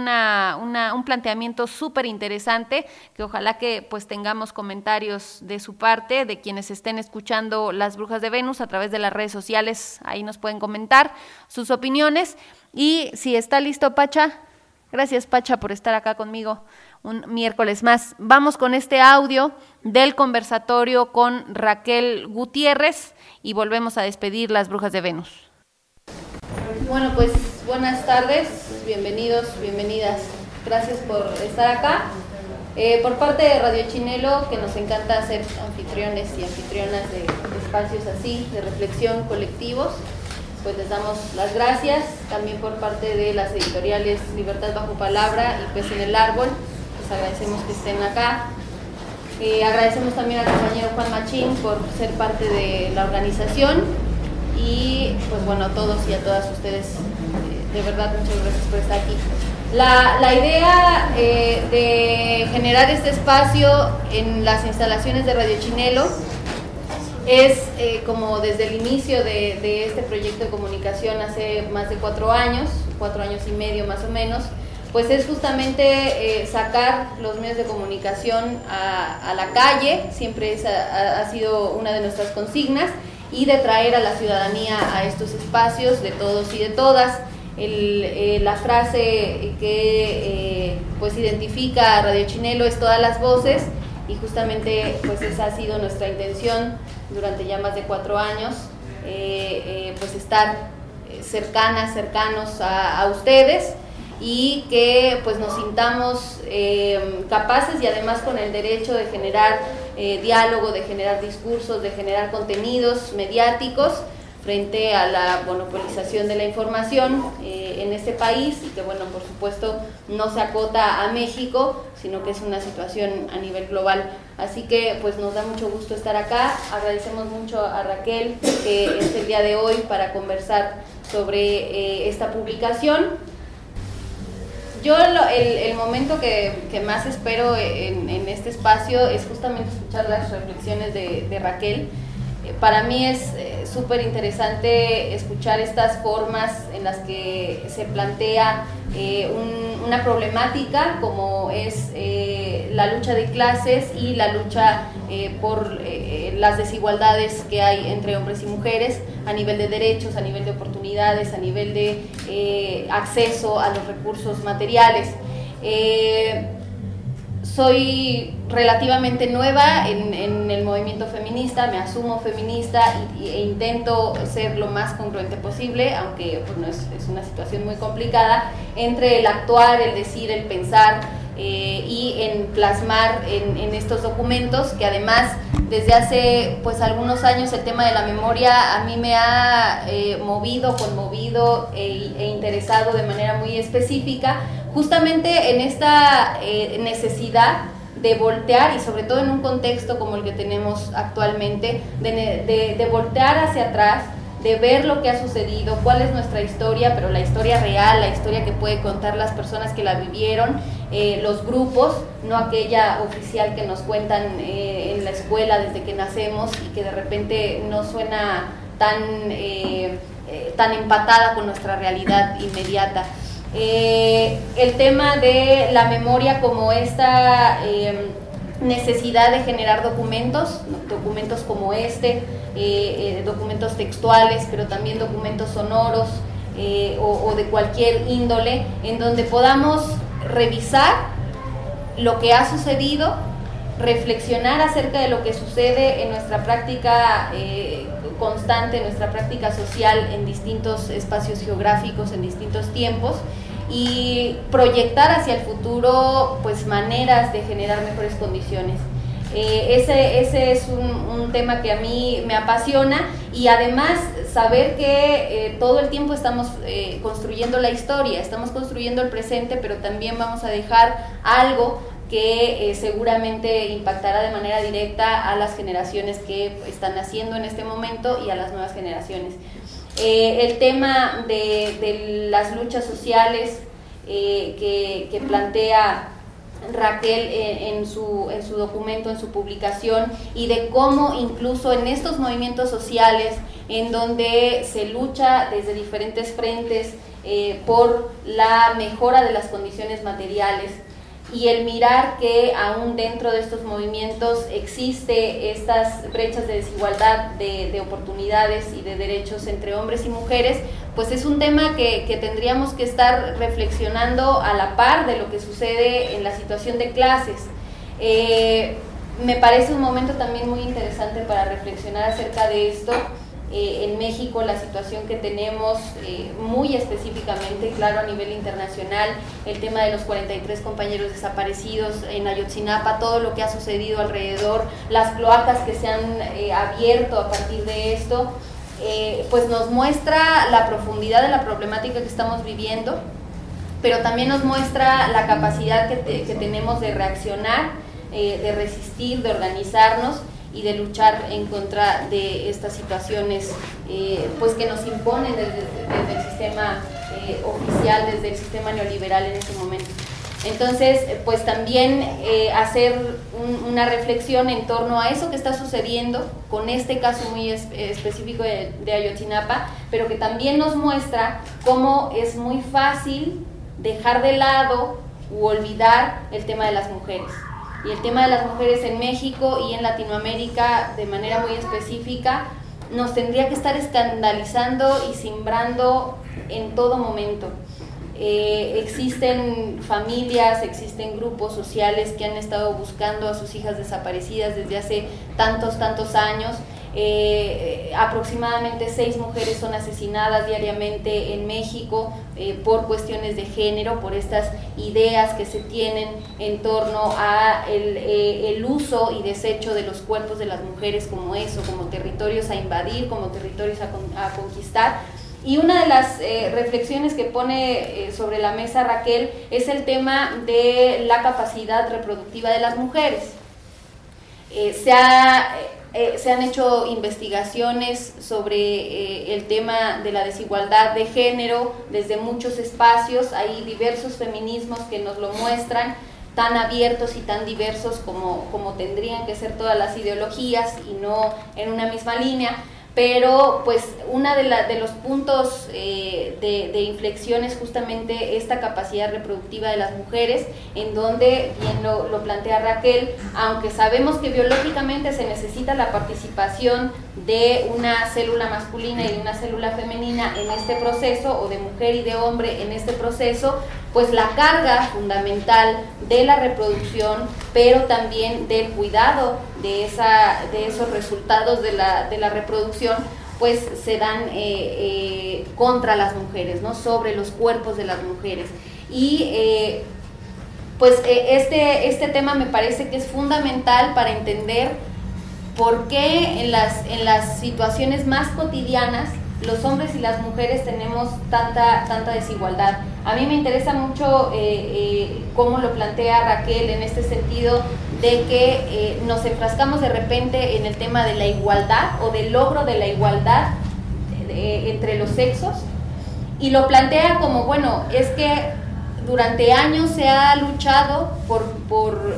un planteamiento súper interesante, que ojalá que pues tengamos comentarios de su parte, de quienes estén escuchando Las Brujas de Venus a través de las redes sociales. Ahí nos pueden comentar sus opiniones. Y si está listo, Pacha, gracias, Pacha, por estar acá conmigo un miércoles más. Vamos con este audio del conversatorio con Raquel Gutiérrez y volvemos a despedir Las Brujas de Venus. Bueno, pues buenas tardes, bienvenidos, bienvenidas, gracias por estar acá. Por parte de Radio Chinelo, que nos encanta ser anfitriones y anfitrionas de espacios así, de reflexión colectivos, pues les damos las gracias. También por parte de las editoriales Libertad Bajo Palabra y Pez en el Árbol, les agradecemos que estén acá. Agradecemos también al compañero Juan Machín por ser parte de la organización. Y pues a todos y a todas ustedes, de verdad, muchas gracias por estar aquí. La idea de generar este espacio en las instalaciones de Radio Chinelo es como desde el inicio de este proyecto de comunicación hace más de 4 años y medio más o menos, pues es justamente sacar los medios de comunicación a la calle. Siempre ha sido una de nuestras consignas, y de traer a la ciudadanía a estos espacios de todos y de todas. La frase que pues identifica a Radio Chinelo es todas las voces, y justamente pues esa ha sido nuestra intención durante ya más de 4 años, pues estar cercanos a ustedes, y que pues nos sintamos capaces y además con el derecho de generar diálogo, de generar discursos, de generar contenidos mediáticos frente a la monopolización de la información en este país, y que por supuesto no se acota a México, sino que es una situación a nivel global. Así que pues nos da mucho gusto estar acá. Agradecemos mucho a Raquel que esté el día de hoy para conversar sobre esta publicación. Yo el momento que más espero en este espacio es justamente escuchar las reflexiones de Raquel. Para mí es súper interesante escuchar estas formas en las que se plantea una problemática como es la lucha de clases y la lucha por las desigualdades que hay entre hombres y mujeres a nivel de derechos, a nivel de oportunidades, a nivel de acceso a los recursos materiales. Soy relativamente nueva en el movimiento feminista, me asumo feminista e intento ser lo más congruente posible, aunque es una situación muy complicada entre el actuar, el decir, el pensar y en plasmar en estos documentos, que además desde hace algunos años el tema de la memoria a mí me ha movido, conmovido e interesado de manera muy específica, justamente en esta necesidad de voltear, y sobre todo en un contexto como el que tenemos actualmente, de voltear hacia atrás, de ver lo que ha sucedido, cuál es nuestra historia, pero la historia real, la historia que puede contar las personas que la vivieron, los grupos, no aquella oficial que nos cuentan en la escuela desde que nacemos y que de repente no suena tan empatada con nuestra realidad inmediata. El tema de la memoria como esta necesidad de generar documentos como documentos textuales, pero también documentos sonoros o de cualquier índole, en donde podamos revisar lo que ha sucedido, reflexionar acerca de lo que sucede en nuestra práctica constante, en nuestra práctica social en distintos espacios geográficos, en distintos tiempos, y proyectar hacia el futuro pues maneras de generar mejores condiciones. Ese es un tema que a mí me apasiona, y además saber que todo el tiempo estamos construyendo la historia, estamos construyendo el presente, pero también vamos a dejar algo que seguramente impactará de manera directa a las generaciones que están naciendo en este momento y a las nuevas generaciones. El tema de las luchas sociales que plantea Raquel en su documento, en su publicación, y de cómo incluso en estos movimientos sociales en donde se lucha desde diferentes frentes por la mejora de las condiciones materiales, y el mirar que aún dentro de estos movimientos existe estas brechas de desigualdad de oportunidades y de derechos entre hombres y mujeres, pues es un tema que tendríamos que estar reflexionando a la par de lo que sucede en la situación de clases. Me parece un momento también muy interesante para reflexionar acerca de esto. En México la situación que tenemos muy específicamente, claro, a nivel internacional, el tema de los 43 compañeros desaparecidos en Ayotzinapa, todo lo que ha sucedido alrededor, las cloacas que se han abierto a partir de esto, pues nos muestra la profundidad de la problemática que estamos viviendo, pero también nos muestra la capacidad que tenemos de reaccionar, de resistir, de organizarnos y de luchar en contra de estas situaciones pues que nos imponen desde el sistema oficial, desde el sistema neoliberal en este momento. Entonces, pues también hacer una reflexión en torno a eso que está sucediendo con este caso muy específico de Ayotzinapa, pero que también nos muestra cómo es muy fácil dejar de lado u olvidar el tema de las mujeres. Y el tema de las mujeres en México y en Latinoamérica de manera muy específica nos tendría que estar escandalizando y cimbrando en todo momento. Existen familias, existen grupos sociales que han estado buscando a sus hijas desaparecidas desde hace tantos años. Aproximadamente 6 mujeres son asesinadas diariamente en México por cuestiones de género, por estas ideas que se tienen en torno a el uso y desecho de los cuerpos de las mujeres como eso, como territorios a invadir, como territorios a conquistar. Y una de las reflexiones que pone sobre la mesa Raquel es el tema de la capacidad reproductiva de las mujeres. Se han hecho investigaciones sobre el tema de la desigualdad de género desde muchos espacios. Hay diversos feminismos que nos lo muestran, tan abiertos y tan diversos como tendrían que ser todas las ideologías y no en una misma línea. Pero pues uno de los puntos de inflexión es justamente esta capacidad reproductiva de las mujeres, en donde, bien lo plantea Raquel, aunque sabemos que biológicamente se necesita la participación de una célula masculina y de una célula femenina en este proceso, o de mujer y de hombre en este proceso, pues la carga fundamental de la reproducción, pero también del cuidado de esos resultados de la reproducción, pues se dan contra las mujeres, ¿no? Sobre los cuerpos de las mujeres. Y este tema me parece que es fundamental para entender por qué en las situaciones más cotidianas los hombres y las mujeres tenemos tanta desigualdad. A mí me interesa mucho cómo lo plantea Raquel en este sentido de que nos enfrascamos de repente en el tema de la igualdad o del logro de la igualdad entre los sexos, y lo plantea como, bueno, es que durante años se ha luchado por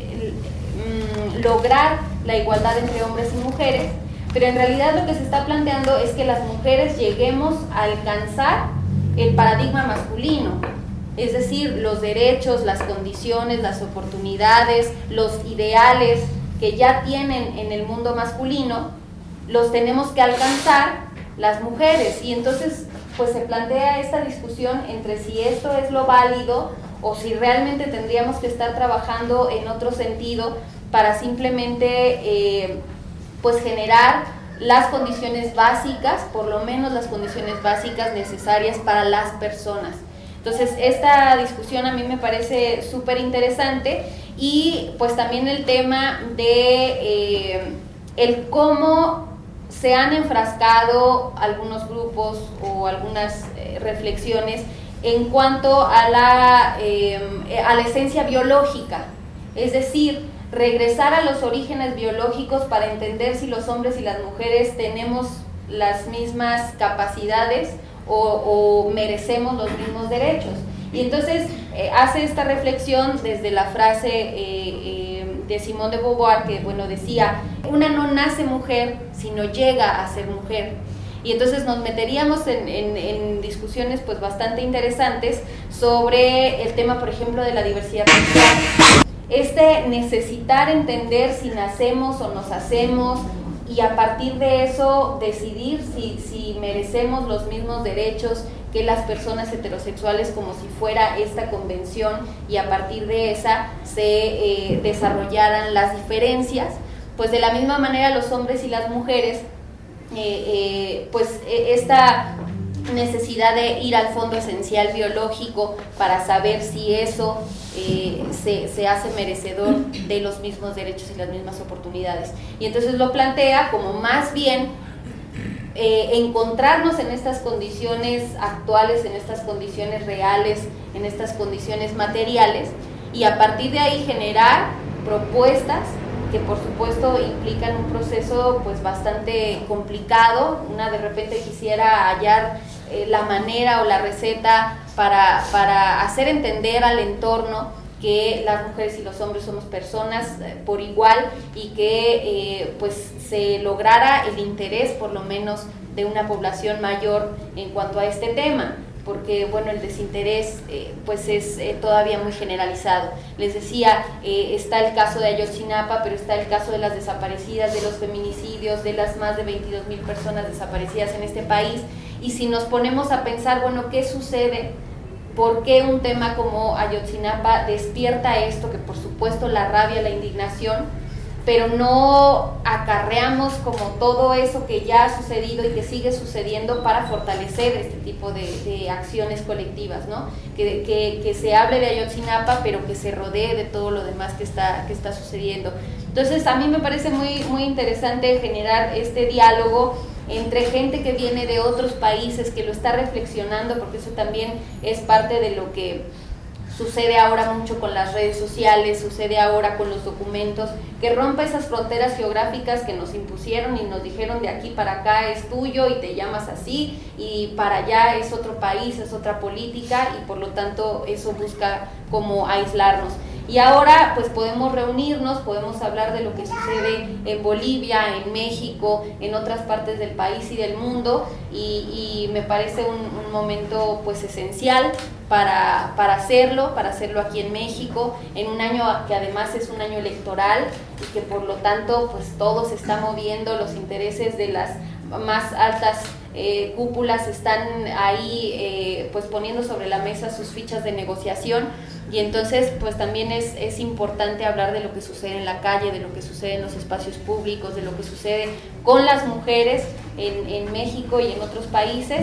lograr la igualdad entre hombres y mujeres, pero en realidad lo que se está planteando es que las mujeres lleguemos a alcanzar el paradigma masculino. es decir, los derechos, las condiciones, las oportunidades, los ideales que ya tienen en el mundo masculino, los tenemos que alcanzar las mujeres. Y entonces pues se plantea esta discusión entre si esto es lo válido o si realmente tendríamos que estar trabajando en otro sentido para simplemente pues generar las condiciones básicas, por lo menos las condiciones básicas necesarias para las personas. Entonces esta discusión a mí me parece súper interesante, y pues también el tema de el cómo se han enfrascado algunos grupos o algunas reflexiones en cuanto a la esencia biológica, es decir, regresar a los orígenes biológicos para entender si los hombres y las mujeres tenemos las mismas capacidades o merecemos los mismos derechos. Y entonces hace esta reflexión desde la frase de Simone de Beauvoir, que bueno, decía, una no nace mujer, sino llega a ser mujer. Y entonces nos meteríamos en discusiones pues bastante interesantes sobre el tema, por ejemplo, de la diversidad sexual. Necesitar entender si nacemos o nos hacemos, y a partir de eso decidir si merecemos los mismos derechos que las personas heterosexuales, como si fuera esta convención, y a partir de esa se desarrollaran las diferencias. Pues de la misma manera los hombres y las mujeres, esta necesidad de ir al fondo esencial biológico para saber si eso se hace merecedor de los mismos derechos y las mismas oportunidades. Y entonces lo plantea como más bien encontrarnos en estas condiciones actuales, en estas condiciones reales, en estas condiciones materiales, y a partir de ahí generar propuestas que por supuesto implican un proceso pues bastante complicado. Una de repente quisiera hallar la manera o la receta para hacer entender al entorno que las mujeres y los hombres somos personas por igual, y que pues se lograra el interés por lo menos de una población mayor en cuanto a este tema, porque bueno, el desinterés pues es todavía muy generalizado. Les decía, está el caso de Ayotzinapa, pero está el caso de las desaparecidas, de los feminicidios, de las más de 22,000 personas desaparecidas en este país. Y si nos ponemos a pensar, bueno, ¿qué sucede? ¿Por qué un tema como Ayotzinapa despierta esto? Que por supuesto la rabia, la indignación, pero no acarreamos como todo eso que ya ha sucedido y que sigue sucediendo para fortalecer este tipo de acciones colectivas, ¿no? Que se hable de Ayotzinapa, pero que se rodee de todo lo demás que está sucediendo. Entonces a mí me parece muy, muy interesante generar este diálogo entre gente que viene de otros países, que lo está reflexionando, porque eso también es parte de lo que sucede ahora mucho con las redes sociales, sucede ahora con los documentos, que rompe esas fronteras geográficas que nos impusieron y nos dijeron de aquí para acá es tuyo y te llamas así, y para allá es otro país, es otra política, y por lo tanto eso busca como aislarnos. Y ahora pues podemos reunirnos, podemos hablar de lo que sucede en Bolivia, en México, en otras partes del país y del mundo, y me parece un momento pues esencial para hacerlo aquí en México, en un año que además es un año electoral, y que por lo tanto pues todo se está moviendo, los intereses de las más altas cúpulas están ahí pues poniendo sobre la mesa sus fichas de negociación. Y entonces pues también es importante hablar de lo que sucede en la calle, de lo que sucede en los espacios públicos, de lo que sucede con las mujeres en México y en otros países,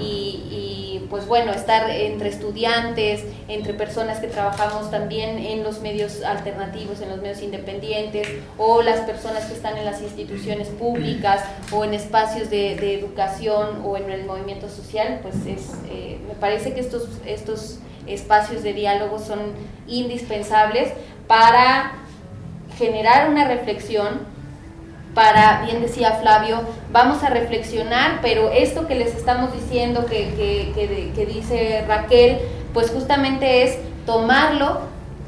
y pues bueno, estar entre estudiantes, entre personas que trabajamos también en los medios alternativos, en los medios independientes, o las personas que están en las instituciones públicas o en espacios de educación o en el movimiento social, pues me parece que estos espacios de diálogo son indispensables para generar una reflexión, bien decía Flavio, vamos a reflexionar, pero esto que les estamos diciendo, que dice Raquel, pues justamente es tomarlo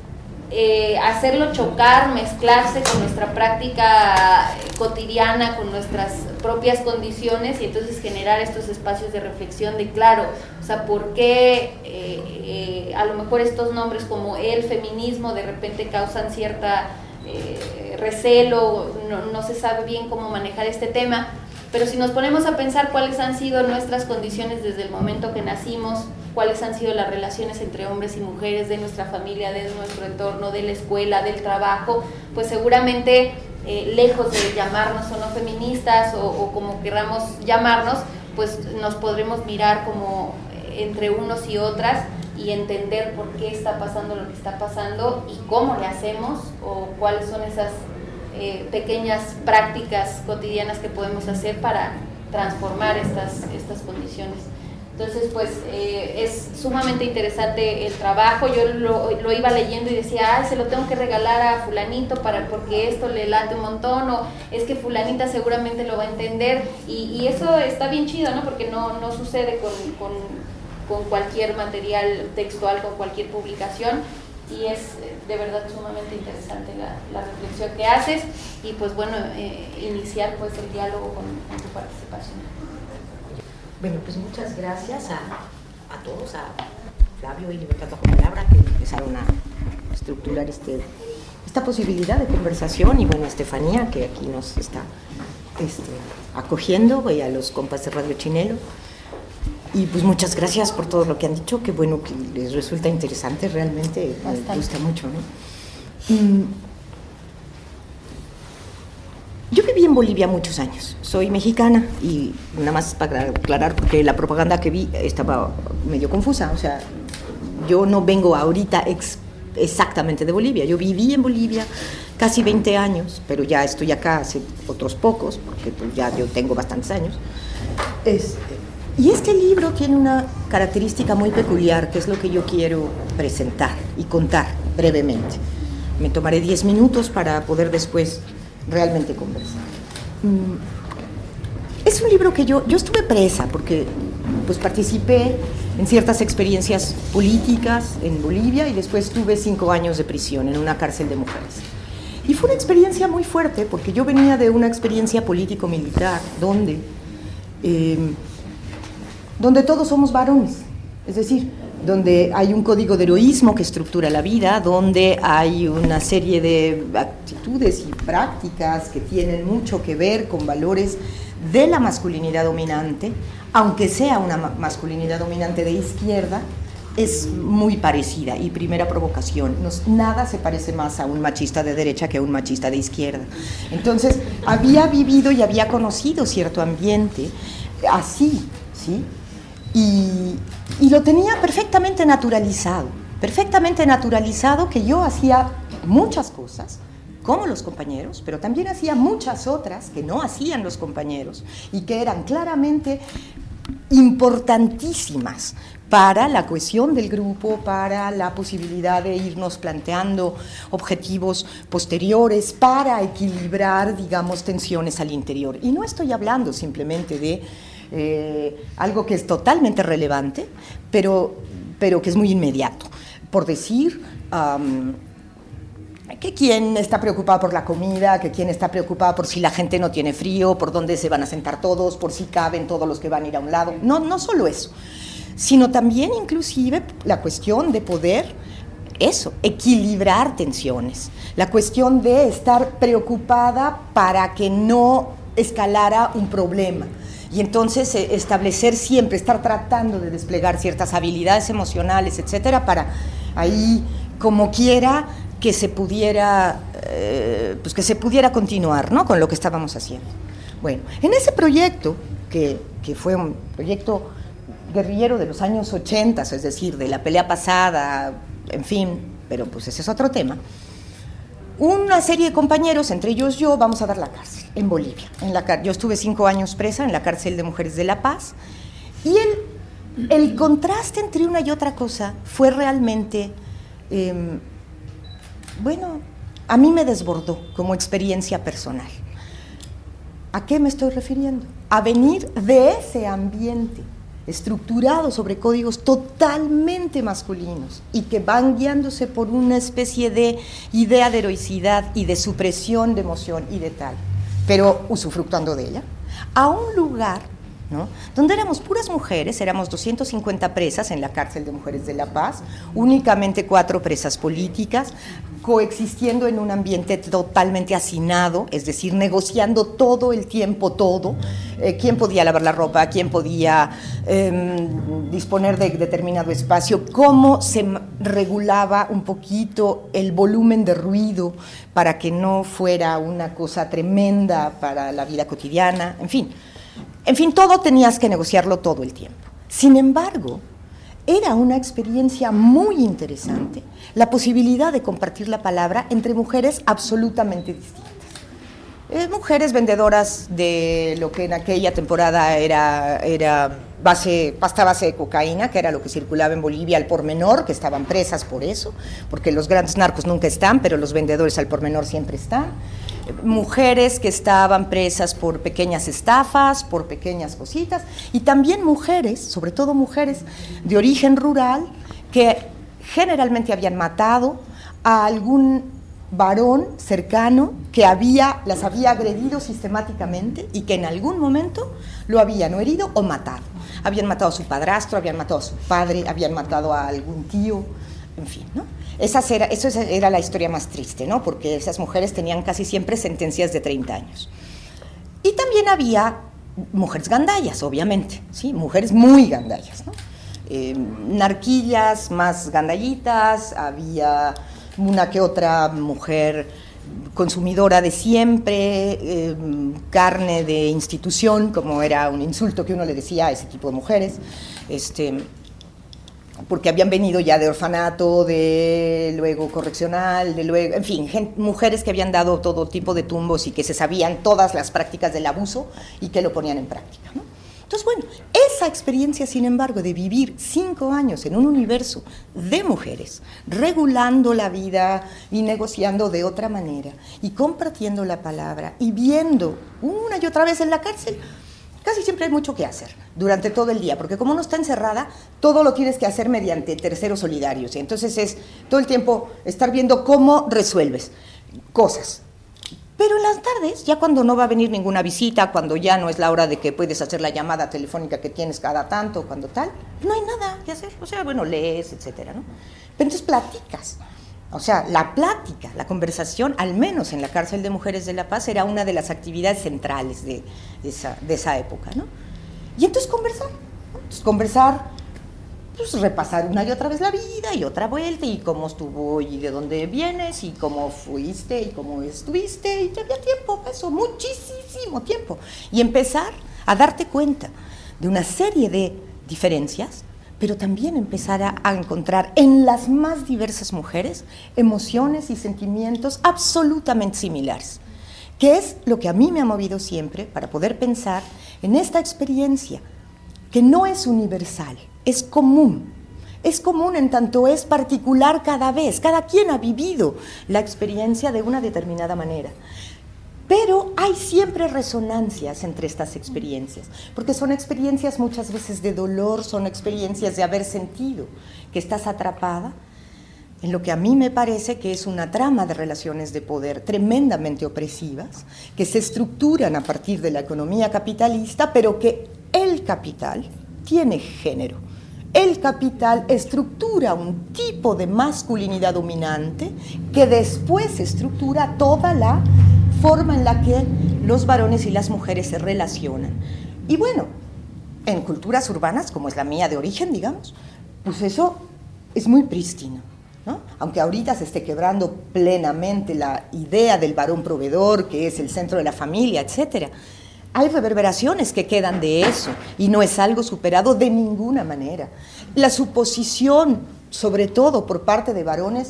hacerlo chocar, mezclarse con nuestra práctica cotidiana, con nuestras propias condiciones, y entonces generar estos espacios de reflexión de claro, o sea, por qué a lo mejor estos nombres como el feminismo de repente causan cierta recelo, no se sabe bien cómo manejar este tema, pero si nos ponemos a pensar cuáles han sido nuestras condiciones desde el momento que nacimos, cuáles han sido las relaciones entre hombres y mujeres, de nuestra familia, de nuestro entorno, de la escuela, del trabajo, pues seguramente lejos de llamarnos o no feministas o como queramos llamarnos, pues nos podremos mirar como entre unos y otras y entender por qué está pasando lo que está pasando y cómo le hacemos o cuáles son esas pequeñas prácticas cotidianas que podemos hacer para transformar estas condiciones. Entonces, pues es sumamente interesante el trabajo. Yo lo iba leyendo y decía, se lo tengo que regalar a fulanito porque esto le late un montón, o es que fulanita seguramente lo va a entender, y eso está bien chido, ¿no? Porque no sucede con cualquier material textual, con cualquier publicación, y es de verdad sumamente interesante la reflexión que haces, y pues bueno, iniciar pues el diálogo con tu participación. Bueno, pues muchas gracias a todos, a Flavio y Libertad Bajo Palabra, que empezaron a estructurar esta posibilidad de conversación, y bueno, a Estefanía, que aquí nos está acogiendo, y a los compas de Radio Chinelo. Y pues muchas gracias por todo lo que han dicho, que bueno, que les resulta interesante, realmente me gusta mucho, ¿no? Yo viví en Bolivia muchos años, soy mexicana, y nada más para aclarar, porque la propaganda que vi estaba medio confusa, o sea, yo no vengo ahorita exactamente de Bolivia, yo viví en Bolivia casi 20 años, pero ya estoy acá hace otros pocos, porque pues ya yo tengo bastantes años. Y este libro tiene una característica muy peculiar, que es lo que yo quiero presentar y contar brevemente. Me tomaré 10 minutos para poder después realmente conversar. Es un libro que yo estuve presa porque pues participé en ciertas experiencias políticas en Bolivia, y después tuve 5 años de prisión en una cárcel de mujeres. Y fue una experiencia muy fuerte, porque yo venía de una experiencia político-militar donde todos somos varones, es decir, donde hay un código de heroísmo que estructura la vida, donde hay una serie de actitudes y prácticas que tienen mucho que ver con valores de la masculinidad dominante, aunque sea una masculinidad dominante de izquierda, es muy parecida. Y primera provocación, nada se parece más a un machista de derecha que a un machista de izquierda. Entonces, había vivido y había conocido cierto ambiente así, ¿sí? Y lo tenía perfectamente naturalizado, que yo hacía muchas cosas, como los compañeros, pero también hacía muchas otras que no hacían los compañeros y que eran claramente importantísimas para la cohesión del grupo, para la posibilidad de irnos planteando objetivos posteriores, para equilibrar, digamos, tensiones al interior. Y no estoy hablando simplemente de algo que es totalmente relevante, pero que es muy inmediato. Por decir, que quién está preocupado por la comida, que quién está preocupado por si la gente no tiene frío, por dónde se van a sentar todos, por si caben todos los que van a ir a un lado. No solo eso, sino también inclusive la cuestión de poder equilibrar tensiones, la cuestión de estar preocupada para que no escalara un problema. Y entonces establecer siempre, estar tratando de desplegar ciertas habilidades emocionales, etcétera, para ahí, como quiera, que se pudiera continuar, ¿no?, con lo que estábamos haciendo. Bueno, en ese proyecto, que fue un proyecto guerrillero de los años 80, es decir, de la pelea pasada, en fin, pero pues ese es otro tema. Una serie de compañeros, entre ellos yo, vamos a dar la cárcel en Bolivia. Yo estuve 5 años presa en la cárcel de Mujeres de La Paz, y el contraste entre una y otra cosa fue realmente, a mí me desbordó como experiencia personal. ¿A qué me estoy refiriendo? A venir de ese ambiente estructurado sobre códigos totalmente masculinos y que van guiándose por una especie de idea de heroicidad y de supresión de emoción y de tal, pero usufructuando de ella, a un lugar, ¿no?, donde éramos puras mujeres, éramos 250 presas en la cárcel de Mujeres de La Paz, únicamente 4 presas políticas, coexistiendo en un ambiente totalmente hacinado, es decir, negociando todo el tiempo todo, quién podía lavar la ropa, quién podía disponer de determinado espacio, cómo se regulaba un poquito el volumen de ruido para que no fuera una cosa tremenda para la vida cotidiana, en fin, todo tenías que negociarlo todo el tiempo. Sin embargo, era una experiencia muy interesante la posibilidad de compartir la palabra entre mujeres absolutamente distintas. Mujeres vendedoras de lo que en aquella temporada era pasta base de cocaína, que era lo que circulaba en Bolivia al por menor, que estaban presas por eso, porque los grandes narcos nunca están, pero los vendedores al por menor siempre están. Mujeres que estaban presas por pequeñas estafas, por pequeñas cositas, y también mujeres, sobre todo mujeres de origen rural, que generalmente habían matado a algún varón cercano que las había agredido sistemáticamente y que en algún momento lo habían o herido o matado. Habían matado a su padrastro, habían matado a su padre, habían matado a algún tío, en fin, ¿no? Eso era la historia más triste, ¿no? Porque esas mujeres tenían casi siempre sentencias de 30 años. Y también había mujeres gandallas, obviamente, ¿sí? Mujeres muy gandallas, ¿no? Narquillas más gandallitas, había una que otra mujer consumidora de siempre, carne de institución, como era un insulto que uno le decía a ese tipo de mujeres, porque habían venido ya de orfanato, de luego correccional, de luego, en fin, mujeres que habían dado todo tipo de tumbos y que se sabían todas las prácticas del abuso y que lo ponían en práctica, ¿no? Entonces, bueno, esa experiencia, sin embargo, de vivir 5 años en un universo de mujeres, regulando la vida y negociando de otra manera, y compartiendo la palabra, y viendo una y otra vez en la cárcel, casi siempre hay mucho que hacer durante todo el día, porque como uno está encerrada, todo lo tienes que hacer mediante terceros solidarios, y entonces es todo el tiempo estar viendo cómo resuelves cosas. Pero en las tardes, ya cuando no va a venir ninguna visita, cuando ya no es la hora de que puedes hacer la llamada telefónica que tienes cada tanto, cuando tal, no hay nada que hacer, o sea, bueno, lees, etcétera, ¿no? Pero entonces platicas. O sea, la plática, la conversación, al menos en la cárcel de Mujeres de La Paz, era una de las actividades centrales de esa época, ¿no? Y entonces conversar, ¿no? Entonces conversar, pues repasar una y otra vez la vida y otra vuelta, y cómo estuvo y de dónde vienes y cómo fuiste y cómo estuviste, y ya había tiempo, eso, muchísimo tiempo. Y empezar a darte cuenta de una serie de diferencias, pero también empezar a encontrar en las más diversas mujeres emociones y sentimientos absolutamente similares, que es lo que a mí me ha movido siempre para poder pensar en esta experiencia que no es universal, es común en tanto es particular cada vez, cada quien ha vivido la experiencia de una determinada manera. Pero hay siempre resonancias entre estas experiencias, porque son experiencias muchas veces de dolor, son experiencias de haber sentido que estás atrapada en lo que a mí me parece que es una trama de relaciones de poder tremendamente opresivas, que se estructuran a partir de la economía capitalista, pero que el capital tiene género. El capital estructura un tipo de masculinidad dominante que después estructura toda la forma en la que los varones y las mujeres se relacionan. Y bueno, en culturas urbanas, como es la mía de origen, digamos, pues eso es muy prístino, ¿no? Aunque ahorita se esté quebrando plenamente la idea del varón proveedor, que es el centro de la familia, etcétera. Hay reverberaciones que quedan de eso y no es algo superado de ninguna manera. La suposición, sobre todo por parte de varones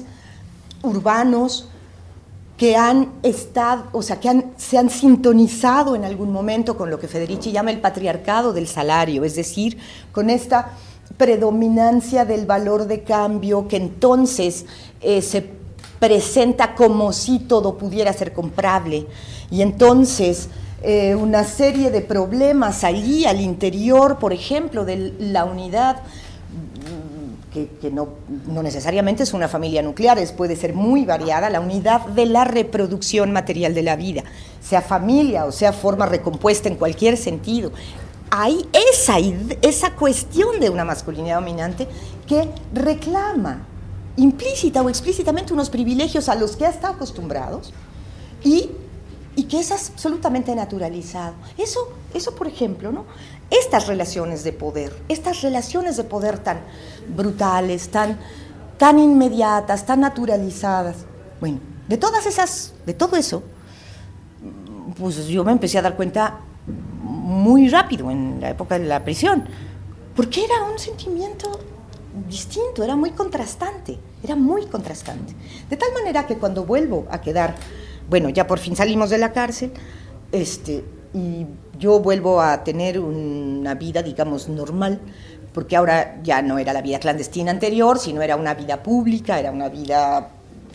urbanos que han estado, o sea, se han sintonizado en algún momento con lo que Federici llama el patriarcado del salario, es decir, con esta predominancia del valor de cambio que entonces se presenta como si todo pudiera ser comprable y entonces una serie de problemas allí al interior, por ejemplo, de la unidad, que no necesariamente es una familia nuclear, puede ser muy variada, la unidad de la reproducción material de la vida, sea familia o sea forma recompuesta en cualquier sentido. Hay esa cuestión de una masculinidad dominante que reclama implícita o explícitamente unos privilegios a los que ha estado acostumbrados y que es absolutamente naturalizado. Eso, por ejemplo, ¿no? Estas relaciones de poder tan brutales, tan inmediatas, tan naturalizadas. Bueno, de todo eso, pues yo me empecé a dar cuenta muy rápido en la época de la prisión, porque era un sentimiento distinto, era muy contrastante, de tal manera que cuando vuelvo a quedar, bueno, ya por fin salimos de la cárcel, y yo vuelvo a tener una vida, digamos, normal, porque ahora ya no era la vida clandestina anterior, sino era una vida pública, era una vida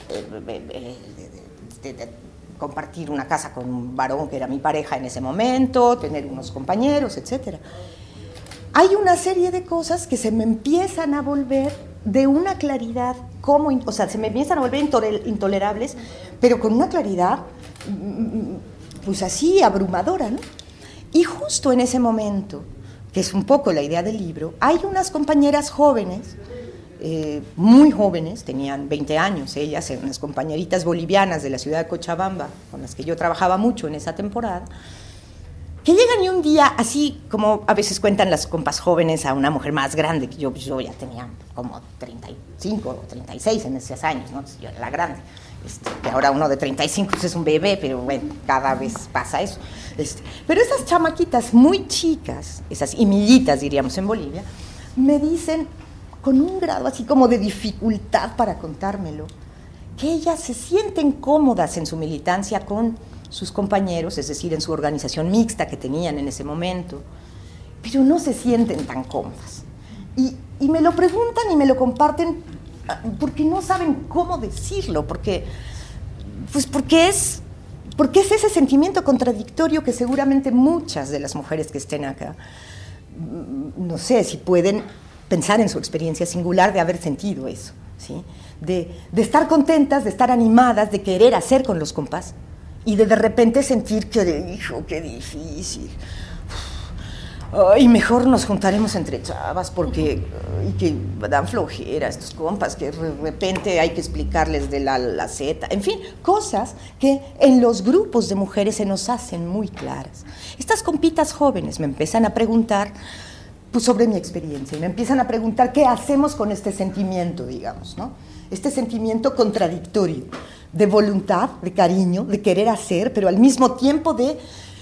de compartir una casa con un varón que era mi pareja en ese momento, tener unos compañeros, etc. Hay una serie de cosas que se me empiezan a volver de una claridad, se me empiezan a volver intolerables, pero con una claridad, pues así, abrumadora, ¿no? Y justo en ese momento, que es un poco la idea del libro, hay unas compañeras jóvenes, muy jóvenes, tenían 20 años, ellas eran unas compañeritas bolivianas de la ciudad de Cochabamba, con las que yo trabajaba mucho en esa temporada, que llegan y un día, así como a veces cuentan las compas jóvenes a una mujer más grande, que yo ya tenía como 35 o 36 en esos años, ¿no? Yo era la grande, que ahora uno de 35 pues es un bebé, pero bueno, cada vez pasa eso. Pero esas chamaquitas muy chicas, esas imillitas diríamos en Bolivia, me dicen con un grado así como de dificultad para contármelo, que ellas se sienten cómodas en su militancia con sus compañeros, es decir, en su organización mixta que tenían en ese momento, pero no se sienten tan cómodas. Y me lo preguntan y me lo comparten porque no saben cómo decirlo, porque es ese sentimiento contradictorio que seguramente muchas de las mujeres que estén acá, no sé si pueden pensar en su experiencia singular de haber sentido eso, ¿sí? De estar contentas, de estar animadas, de querer hacer con los compas, y de repente sentir que, hijo, qué difícil. Ay, mejor nos juntaremos entre chavas porque que dan flojera estos compas, que de repente hay que explicarles de la Z. En fin, cosas que en los grupos de mujeres se nos hacen muy claras. Estas compitas jóvenes me empiezan a preguntar pues, sobre mi experiencia y me empiezan a preguntar qué hacemos con este sentimiento, digamos, ¿no? Este sentimiento contradictorio de voluntad, de cariño, de querer hacer, pero al mismo tiempo de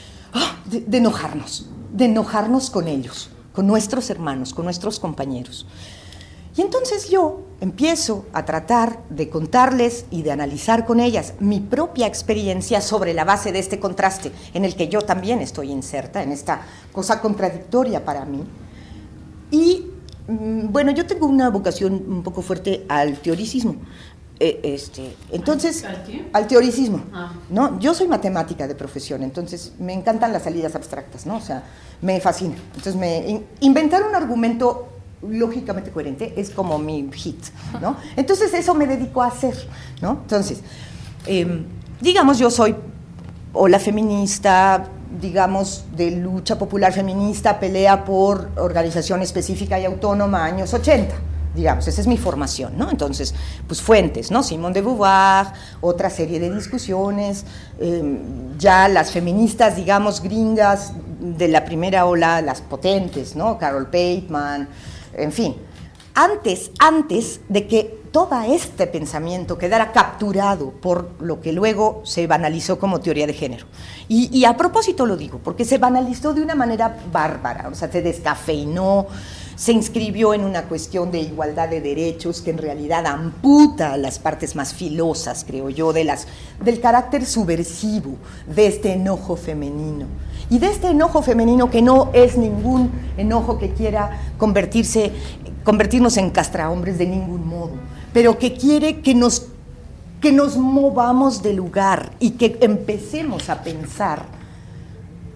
enojarnos con ellos, con nuestros hermanos, con nuestros compañeros. Y entonces yo empiezo a tratar de contarles y de analizar con ellas mi propia experiencia sobre la base de este contraste en el que yo también estoy inserta, en esta cosa contradictoria para mí. Y bueno, yo tengo una vocación un poco fuerte al teoricismo. Entonces, al teoricismo, ¿no? Yo soy matemática de profesión, entonces me encantan las salidas abstractas, ¿no? O sea, me fascina. Entonces, inventar un argumento lógicamente coherente es como mi hit, ¿no? Entonces, eso me dedico a hacer, ¿no? Entonces, digamos, yo soy ola feminista, digamos, de lucha popular feminista, pelea por organización específica y autónoma, años 80. Digamos, esa es mi formación, ¿no? Entonces, pues fuentes, ¿no? Simone de Beauvoir, otra serie de discusiones, ya las feministas, digamos, gringas de la primera ola, las potentes, ¿no? Carol Bateman, en fin. Antes de que todo este pensamiento quedara capturado por lo que luego se banalizó como teoría de género. Y a propósito lo digo, porque se banalizó de una manera bárbara, o sea, se descafeinó, se inscribió en una cuestión de igualdad de derechos que en realidad amputa las partes más filosas, creo yo, del carácter subversivo de este enojo femenino. Y de este enojo femenino que no es ningún enojo que quiera convertirnos en castrahombres de ningún modo, pero que quiere que nos movamos de lugar y que empecemos a pensar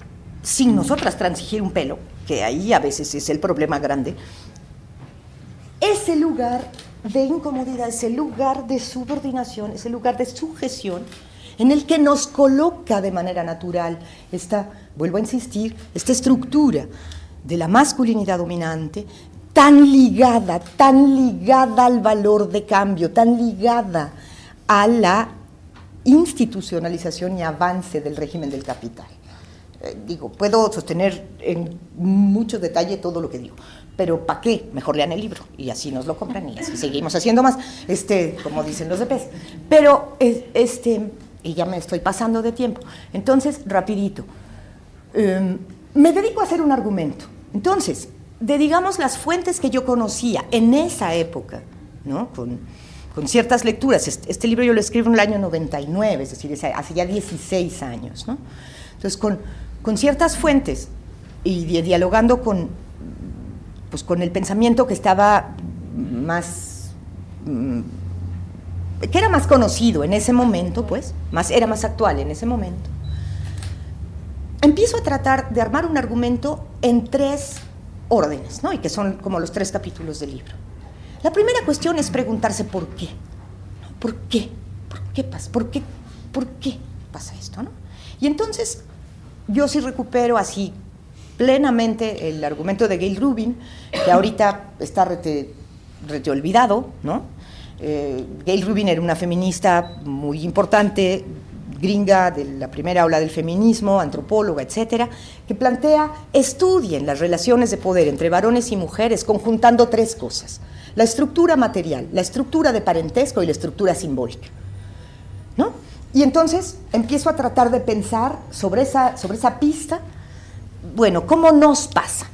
sin nosotras transigir un pelo, que ahí a veces es el problema grande, ese lugar de incomodidad, ese lugar de subordinación, ese lugar de sujeción, en el que nos coloca de manera natural esta, vuelvo a insistir, esta estructura de la masculinidad dominante, tan ligada al valor de cambio, tan ligada a la institucionalización y avance del régimen del capital. Puedo sostener en mucho detalle todo lo que digo, pero ¿para qué? Mejor lean el libro y así nos lo compran y así seguimos haciendo más, como dicen los de PES. Pero, y ya me estoy pasando de tiempo, entonces, rapidito, me dedico a hacer un argumento. Entonces, digamos las fuentes que yo conocía en esa época, ¿no? Con ciertas lecturas, este libro yo lo escribo en el año 99, es decir, hace ya 16 años, ¿no? Entonces, con ciertas fuentes y dialogando con el pensamiento que estaba más, que era más conocido en ese momento, pues, era más actual en ese momento, empiezo a tratar de armar un argumento en 3 órdenes, ¿no? Y que son como los 3 capítulos del libro. La primera cuestión es preguntarse por qué. ¿Por qué? ¿Por qué pasa? ¿Por qué pasa esto, no? Y entonces yo sí recupero así plenamente el argumento de Gayle Rubin, que ahorita está rete olvidado, ¿no? Gayle Rubin era una feminista muy importante, gringa de la primera ola del feminismo, antropóloga, etcétera, que plantea, estudien las relaciones de poder entre varones y mujeres conjuntando 3 cosas: la estructura material, la estructura de parentesco y la estructura simbólica, ¿no? Y entonces empiezo a tratar de pensar sobre esa pista, bueno, ¿cómo nos pasa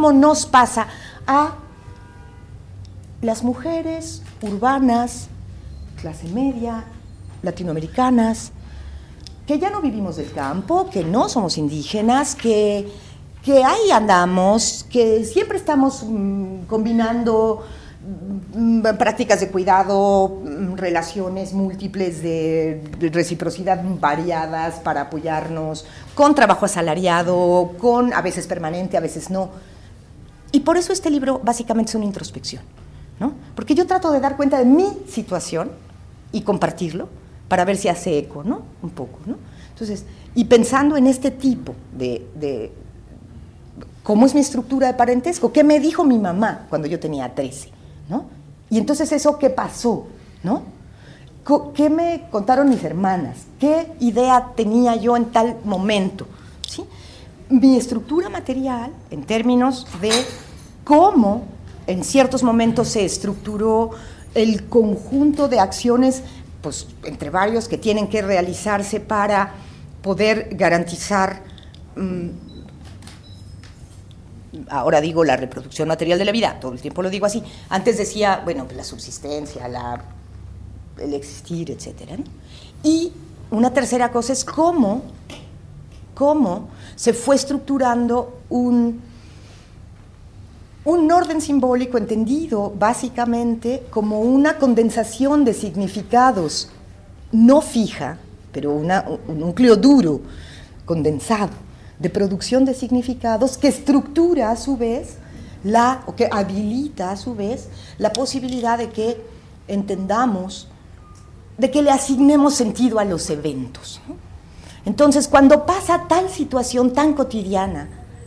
a las mujeres urbanas, clase media, latinoamericanas, que ya no vivimos del campo, que no somos indígenas, que ahí andamos, que siempre estamos combinando prácticas de cuidado, relaciones múltiples de reciprocidad variadas para apoyarnos, con trabajo asalariado, a veces permanente, a veces no? Y por eso este libro básicamente es una introspección, ¿no? Porque yo trato de dar cuenta de mi situación y compartirlo para ver si hace eco, ¿no? Un poco, ¿no? Entonces, y pensando en este tipo de cómo es mi estructura de parentesco, qué me dijo mi mamá cuando yo tenía 13, ¿no? Y entonces eso, ¿qué pasó, no? ¿Qué me contaron mis hermanas? ¿Qué idea tenía yo en tal momento? ¿Sí? Mi estructura material, en términos de cómo en ciertos momentos se estructuró el conjunto de acciones, pues, entre varios que tienen que realizarse para poder garantizar, ahora digo la reproducción material de la vida, todo el tiempo lo digo así, antes decía, bueno, la subsistencia, el existir, etcétera, ¿no? Y una tercera cosa es cómo se fue estructurando un orden simbólico entendido básicamente como una condensación de significados no fija, pero un núcleo duro, condensado, de producción de significados que estructura a su vez, o que habilita a su vez la posibilidad de que entendamos, de que le asignemos sentido a los eventos, ¿no? Entonces, cuando pasa tal situación tan cotidiana,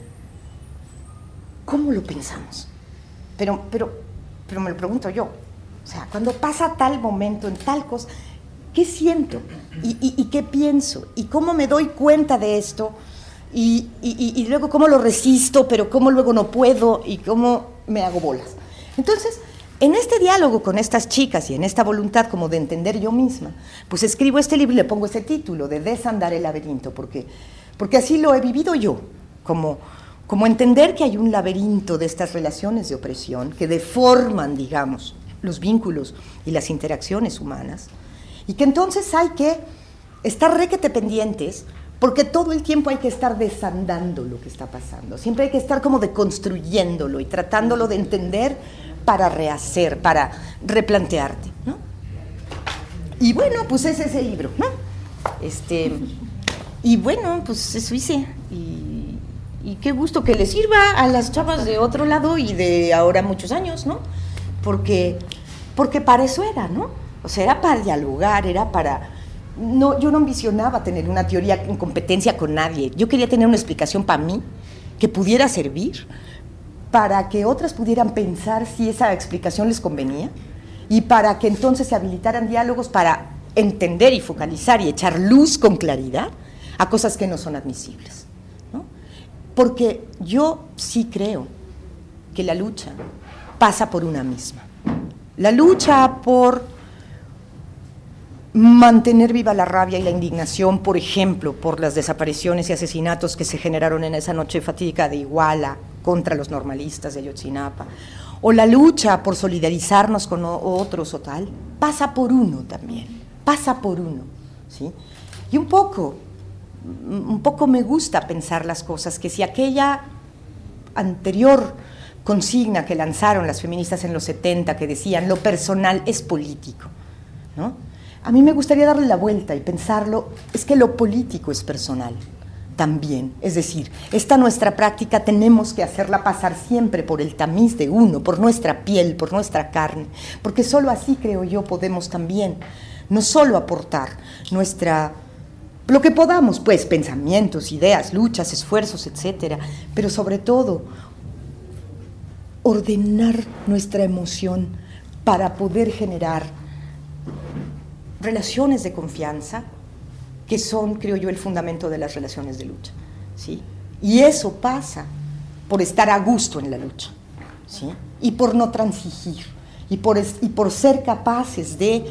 ¿cómo lo pensamos? Pero me lo pregunto yo. O sea, cuando pasa tal momento en tal cosa, ¿qué siento? ¿Y qué pienso? ¿Y cómo me doy cuenta de esto? Y luego cómo lo resisto, pero cómo luego no puedo y cómo me hago bolas. Entonces, en este diálogo con estas chicas y en esta voluntad como de entender yo misma, pues escribo este libro y le pongo ese título de Desandar el laberinto, porque así lo he vivido yo, como entender que hay un laberinto de estas relaciones de opresión que deforman, digamos, los vínculos y las interacciones humanas, y que entonces hay que estar requete pendientes, porque todo el tiempo hay que estar desandando lo que está pasando, siempre hay que estar como deconstruyéndolo y tratándolo de entender para rehacer, para replantearte, ¿no? Y bueno, pues ese es el libro, ¿no? Y bueno, pues eso hice, Y qué gusto que les sirva a las chavas de otro lado y de ahora muchos años, ¿no? Porque para eso era, ¿no? O sea, era para dialogar, era para... No, yo no ambicionaba tener una teoría en competencia con nadie. Yo quería tener una explicación para mí que pudiera servir para que otras pudieran pensar si esa explicación les convenía y para que entonces se habilitaran diálogos para entender y focalizar y echar luz con claridad a cosas que no son admisibles, ¿no? Porque yo sí creo que la lucha pasa por una misma. La lucha por mantener viva la rabia y la indignación, por ejemplo, por las desapariciones y asesinatos que se generaron en esa noche fatídica de Iguala contra los normalistas de Ayotzinapa, o la lucha por solidarizarnos con otros o tal, pasa por uno también, pasa por uno, ¿sí? Y un poco me gusta pensar las cosas, que si aquella anterior consigna que lanzaron las feministas en los 70, que decían lo personal es político, ¿no? A mí me gustaría darle la vuelta y pensarlo, es que lo político es personal también. Es decir, esta nuestra práctica tenemos que hacerla pasar siempre por el tamiz de uno, por nuestra piel, por nuestra carne, porque solo así, creo yo, podemos también no solo aportar lo que podamos, pues, pensamientos, ideas, luchas, esfuerzos, etcétera, pero sobre todo ordenar nuestra emoción para poder generar relaciones de confianza, que son, creo yo, el fundamento de las relaciones de lucha, ¿sí? Y eso pasa por estar a gusto en la lucha, ¿sí? Y por no transigir, y por ser capaces de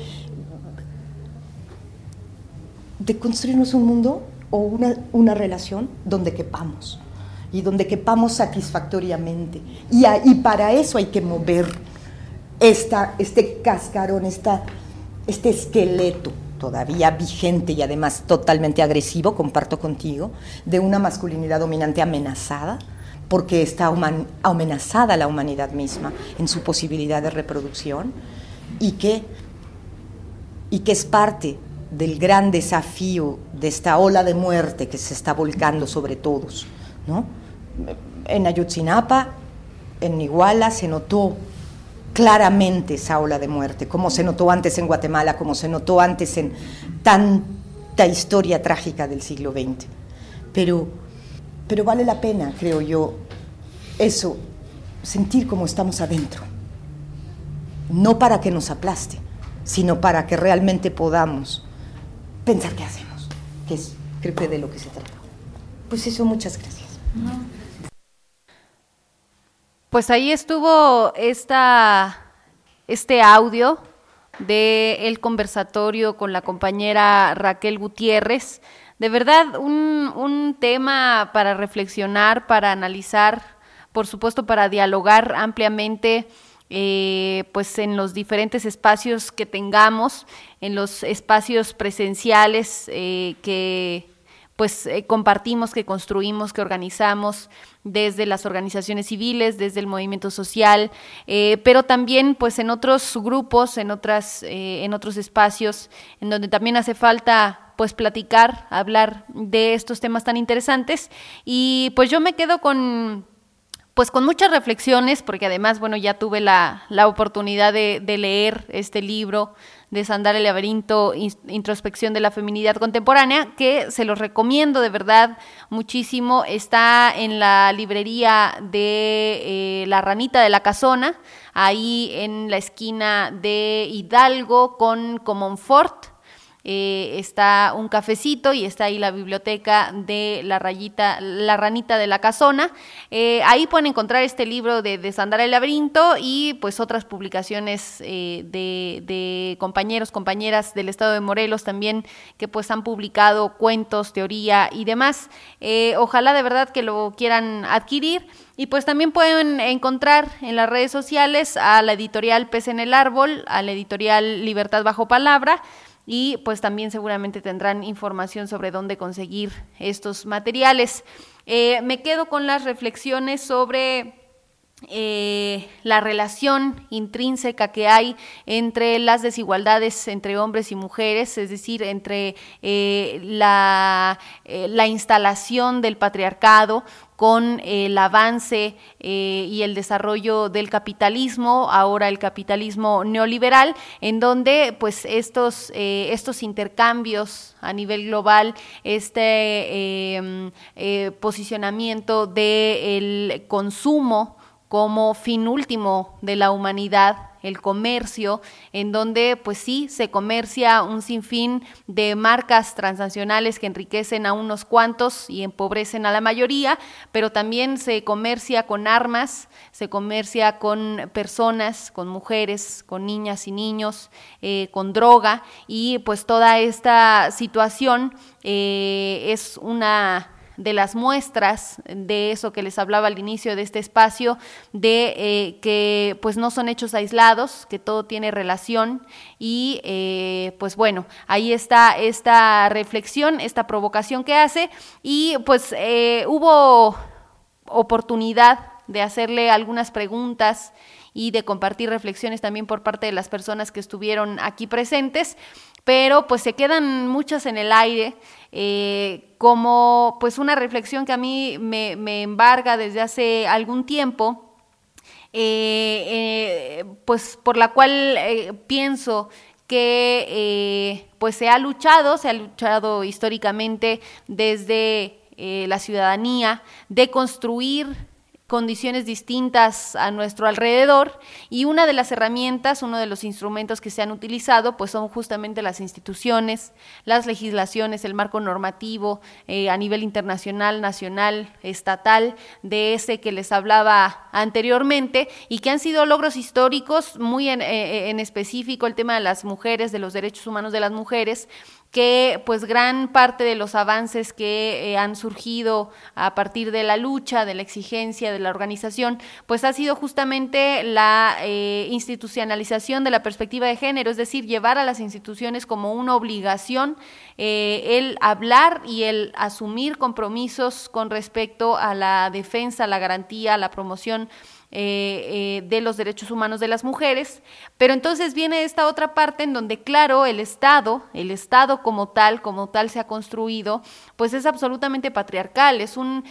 construirnos un mundo o una relación donde quepamos, y donde quepamos satisfactoriamente. Y para eso hay que mover este cascarón, este esqueleto todavía vigente y además totalmente agresivo, comparto contigo, de una masculinidad dominante amenazada, porque está amenazada la humanidad misma en su posibilidad de reproducción, y que es parte del gran desafío de esta ola de muerte que se está volcando sobre todos, ¿no? En Ayotzinapa, en Iguala, se notó claramente esa ola de muerte, como se notó antes en Guatemala, como se notó antes en tanta historia trágica del siglo XX. Pero vale la pena, creo yo, eso, sentir como estamos adentro. No para que nos aplaste, sino para que realmente podamos pensar qué hacemos, que es, creo que de lo que se trata. Pues eso, muchas gracias. Pues ahí estuvo este audio del conversatorio con la compañera Raquel Gutiérrez. De verdad, un tema para reflexionar, para analizar, por supuesto para dialogar ampliamente, pues en los diferentes espacios que tengamos, en los espacios presenciales que pues compartimos, que construimos, que organizamos desde las organizaciones civiles, desde el movimiento social, pero también pues en otros grupos, en otros espacios en donde también hace falta pues platicar, hablar de estos temas tan interesantes. Y pues yo me quedo con muchas reflexiones, porque además, bueno, ya tuve la oportunidad de leer este libro de Desandar el laberinto, introspección de la feminidad contemporánea, que se los recomiendo de verdad muchísimo. Está en la librería de La Ranita de la Casona, ahí en la esquina de Hidalgo con Comonfort. Está un cafecito y está ahí la biblioteca de La Ranita de la Casona. Ahí pueden encontrar este libro de Desandar el laberinto y pues otras publicaciones de compañeros, compañeras del estado de Morelos también, que pues han publicado cuentos, teoría y demás. Ojalá de verdad que lo quieran adquirir. Y pues también pueden encontrar en las redes sociales a la editorial Pez en el Árbol, a la editorial Libertad Bajo Palabra, y pues también seguramente tendrán información sobre dónde conseguir estos materiales. Me quedo con las reflexiones sobre la relación intrínseca que hay entre las desigualdades entre hombres y mujeres, es decir, entre la instalación del patriarcado con el avance y el desarrollo del capitalismo, ahora el capitalismo neoliberal, en donde pues estos intercambios a nivel global, posicionamiento del consumo como fin último de la humanidad, el comercio, en donde pues sí se comercia un sinfín de marcas transnacionales que enriquecen a unos cuantos y empobrecen a la mayoría, pero también se comercia con armas, se comercia con personas, con mujeres, con niñas y niños, con droga, y pues toda esta situación es una de las muestras de eso que les hablaba al inicio de este espacio, de que pues no son hechos aislados, que todo tiene relación, y pues bueno, ahí está esta reflexión, esta provocación que hace, y pues hubo oportunidad de hacerle algunas preguntas y de compartir reflexiones también por parte de las personas que estuvieron aquí presentes, pero pues se quedan muchas en el aire, como pues una reflexión que a mí me embarga desde hace algún tiempo, pues por la cual pienso que pues se ha luchado históricamente desde la ciudadanía de construir condiciones distintas a nuestro alrededor, y una de las herramientas, uno de los instrumentos que se han utilizado, pues son justamente las instituciones, las legislaciones, el marco normativo a nivel internacional, nacional, estatal, de ese que les hablaba anteriormente, y que han sido logros históricos, muy en específico el tema de las mujeres, de los derechos humanos de las mujeres, que pues gran parte de los avances que han surgido a partir de la lucha, de la exigencia, de la organización, pues ha sido justamente la institucionalización de la perspectiva de género, es decir, llevar a las instituciones como una obligación el hablar y el asumir compromisos con respecto a la defensa, la garantía, la promoción de los derechos humanos de las mujeres. Pero entonces viene esta otra parte en donde, claro, el Estado como tal se ha construido, pues es absolutamente patriarcal, es un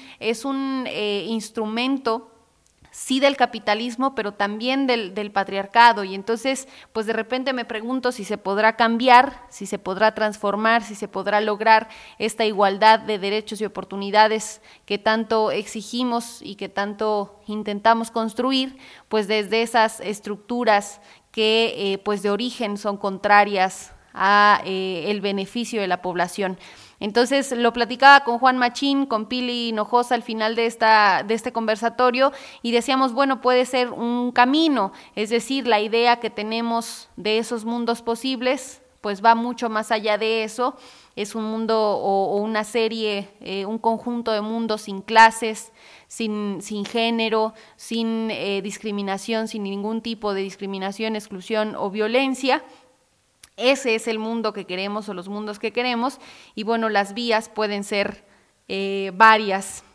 instrumento, sí, del capitalismo, pero también del patriarcado, y entonces pues de repente me pregunto si se podrá cambiar, si se podrá transformar, si se podrá lograr esta igualdad de derechos y oportunidades que tanto exigimos y que tanto intentamos construir, pues desde esas estructuras que pues de origen son contrarias a el beneficio de la población. Entonces lo platicaba con Juan Machín, con Pili Hinojosa al final de este conversatorio, y decíamos, bueno, puede ser un camino, es decir, la idea que tenemos de esos mundos posibles pues va mucho más allá de eso, es un mundo o una serie, un conjunto de mundos sin clases, sin género, sin discriminación, sin ningún tipo de discriminación, exclusión o violencia. Ese es el mundo que queremos, o los mundos que queremos, y bueno, las vías pueden ser varias,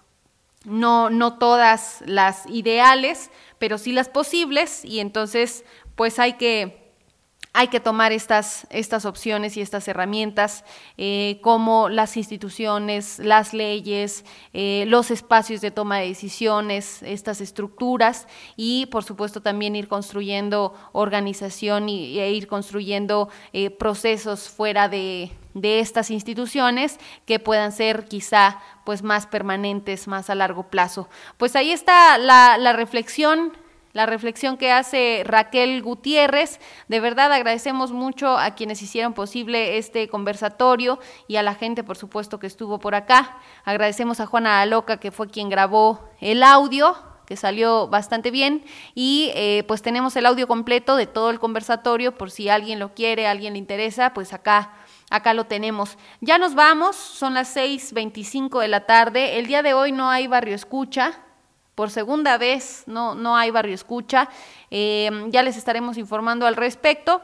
no todas las ideales, pero sí las posibles, y entonces pues hay que tomar estas opciones y estas herramientas, como las instituciones, las leyes, los espacios de toma de decisiones, estas estructuras, y por supuesto también ir construyendo organización e ir construyendo procesos fuera de estas instituciones que puedan ser quizá pues más permanentes, más a largo plazo. Pues ahí está la reflexión que hace Raquel Gutiérrez. De verdad agradecemos mucho a quienes hicieron posible este conversatorio y a la gente, por supuesto, que estuvo por acá. Agradecemos a Juana Loca, que fue quien grabó el audio, que salió bastante bien, y pues tenemos el audio completo de todo el conversatorio, por si alguien lo quiere, a alguien le interesa, pues acá lo tenemos. Ya nos vamos, son las 6:25 de la tarde. El día de hoy no hay Barrio Escucha. Por segunda vez no hay Barrio Escucha, ya les estaremos informando al respecto,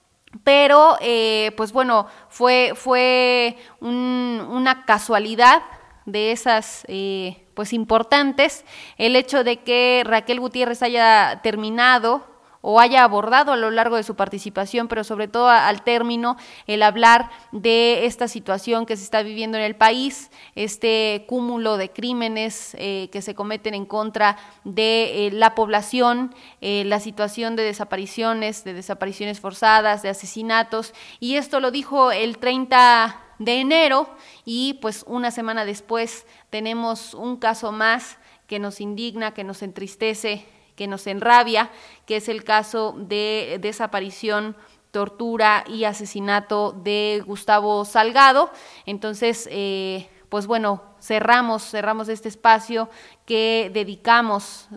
pero pues bueno, fue una casualidad de esas pues importantes. El hecho de que Raquel Gutiérrez haya terminado o haya abordado a lo largo de su participación, pero sobre todo al término, el hablar de esta situación que se está viviendo en el país, este cúmulo de crímenes que se cometen en contra de la población, la situación de desapariciones forzadas, de asesinatos, y esto lo dijo el 30 de enero, y pues una semana después tenemos un caso más que nos indigna, que nos entristece, que nos enrabia, que es el caso de desaparición, tortura y asesinato de Gustavo Salgado. Entonces, pues bueno, cerramos este espacio que dedicamos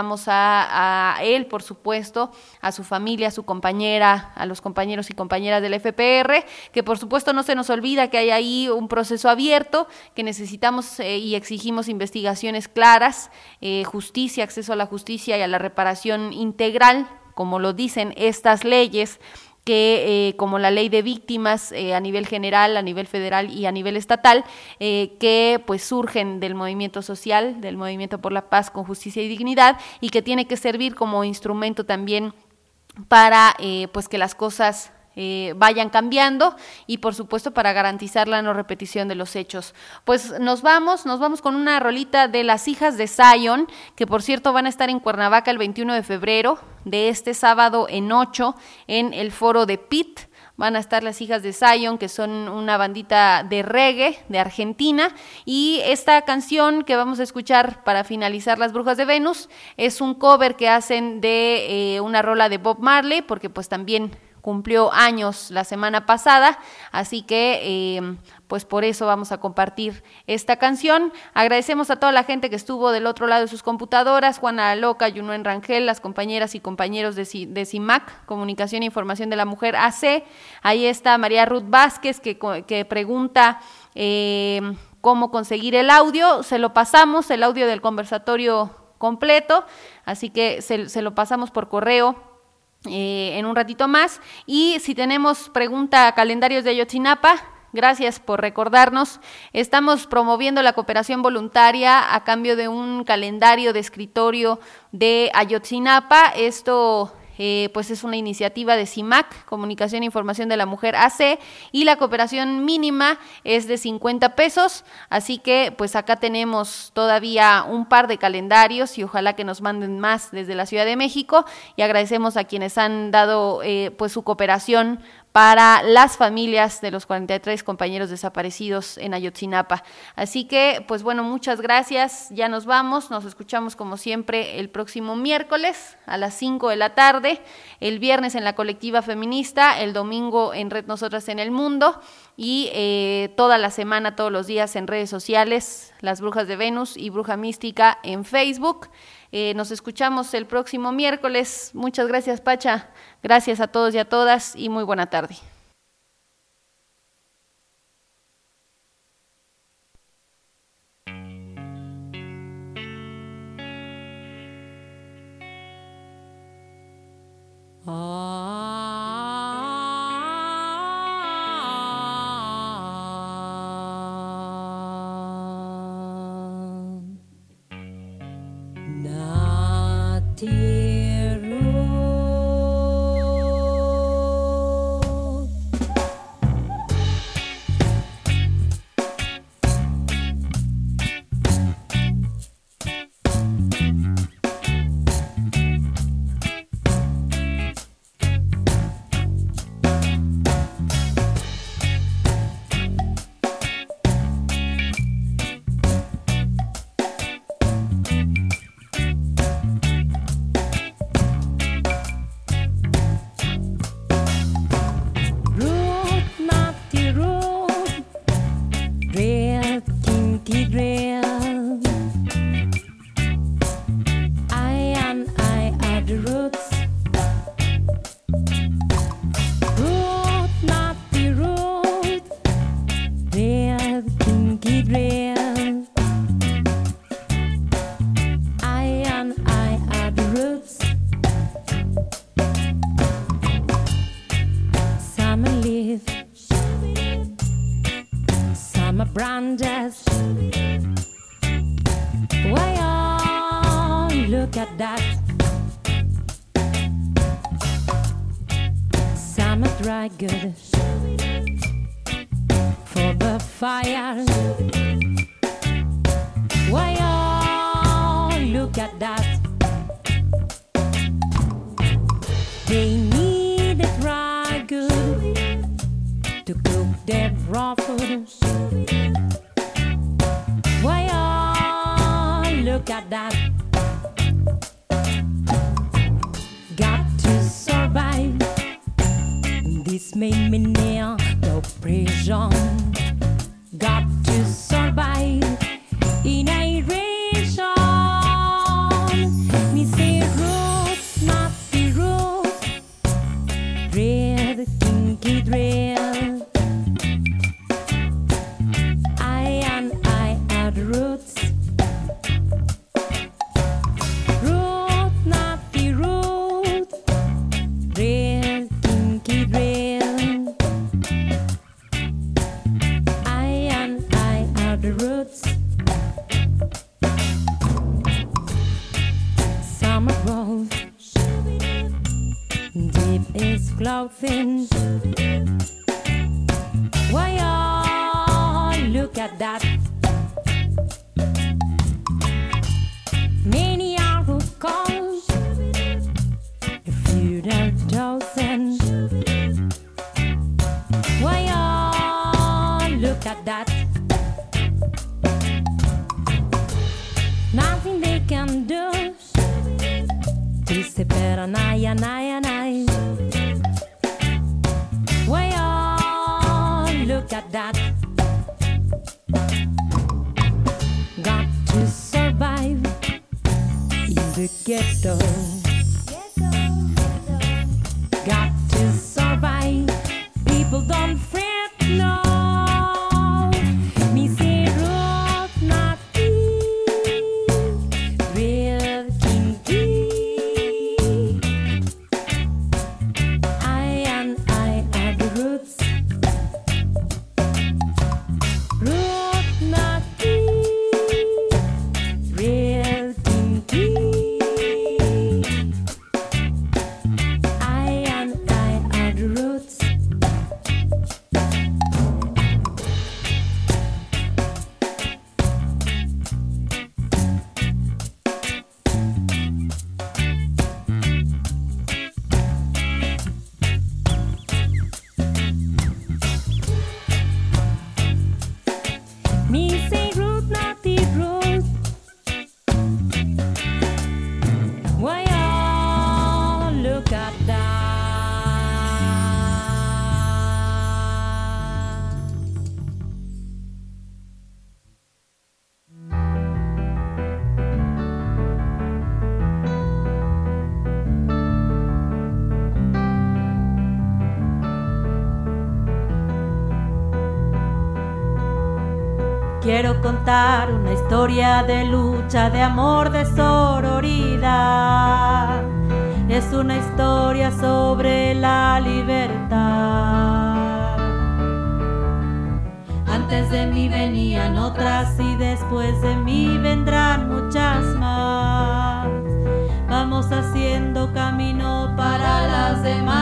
a él, por supuesto, a su familia, a su compañera, a los compañeros y compañeras del FPR, que por supuesto no se nos olvida que hay ahí un proceso abierto, que necesitamos y exigimos investigaciones claras, justicia, acceso a la justicia y a la reparación integral, como lo dicen estas leyes, que como la ley de víctimas a nivel general, a nivel federal y a nivel estatal, que pues surgen del movimiento social, del movimiento por la paz con justicia y dignidad, y que tiene que servir como instrumento también para pues que las cosas vayan cambiando, y por supuesto para garantizar la no repetición de los hechos. Pues nos vamos con una rolita de Las Hijas de Zion, que por cierto van a estar en Cuernavaca el 21 de febrero, de este sábado en 8, en el foro de Pitt. Van a estar Las Hijas de Zion, que son una bandita de reggae de Argentina, y esta canción que vamos a escuchar para finalizar Las Brujas de Venus es un cover que hacen de una rola de Bob Marley, porque pues también cumplió años la semana pasada, así que pues por eso vamos a compartir esta canción. Agradecemos a toda la gente que estuvo del otro lado de sus computadoras, Juana Loca, Yunuen Rangel, las compañeras y compañeros de CIMAC, Comunicación e Información de la Mujer AC. Ahí está María Ruth Vázquez que pregunta cómo conseguir el audio. Se lo pasamos, el audio del conversatorio completo, así que se lo pasamos por correo en un ratito más. Y si tenemos pregunta a calendarios de Ayotzinapa, gracias por recordarnos. Estamos promoviendo la cooperación voluntaria a cambio de un calendario de escritorio de Ayotzinapa. Esto pues es una iniciativa de CIMAC, Comunicación e Información de la Mujer AC, y la cooperación mínima es de 50 pesos, así que pues acá tenemos todavía un par de calendarios y ojalá que nos manden más desde la Ciudad de México, y agradecemos a quienes han dado pues su cooperación para las familias de los 43 compañeros desaparecidos en Ayotzinapa. Así que, pues bueno, muchas gracias, ya nos vamos, nos escuchamos como siempre el próximo miércoles a las 5 de la tarde, el viernes en la Colectiva Feminista, el domingo en Red Nosotras en el Mundo, y toda la semana, todos los días en redes sociales, Las Brujas de Venus y Bruja Mística en Facebook. Nos escuchamos el próximo miércoles. Muchas gracias, Pacha. Gracias a todos y a todas y muy buena tarde. Branches, Why, oh, look at that. Summer dry goods for the fire. Why, oh, look at that. They need a dry good to cook their raw foods. Why, oh, look at that. Got to survive. This made me near the prison. Got to survive in a region. Me say roots, not the roots. Real kinky drill. I had roots. Root, not the root. Real kinky drill. I had roots. Summer rose. Deep is clothing. Why, oh, look at that. Many are who calls, a few are chosen. Why, oh, look at that. Nothing they can do to separate an eye and eye and eye. Why, oh, look at that. Got to survive in the ghetto. Got to survive. People don't fret, no. Me say road, not real kinky. I had the roots. Root, not real kinky. I had the roots. Me say root, not the root. Why, oh, look at that. Quiero contar una historia de lucha, de amor, de sororidad. Es una historia sobre la libertad. Antes de mí venían otras y después de mí vendrán muchas más. Vamos haciendo camino para las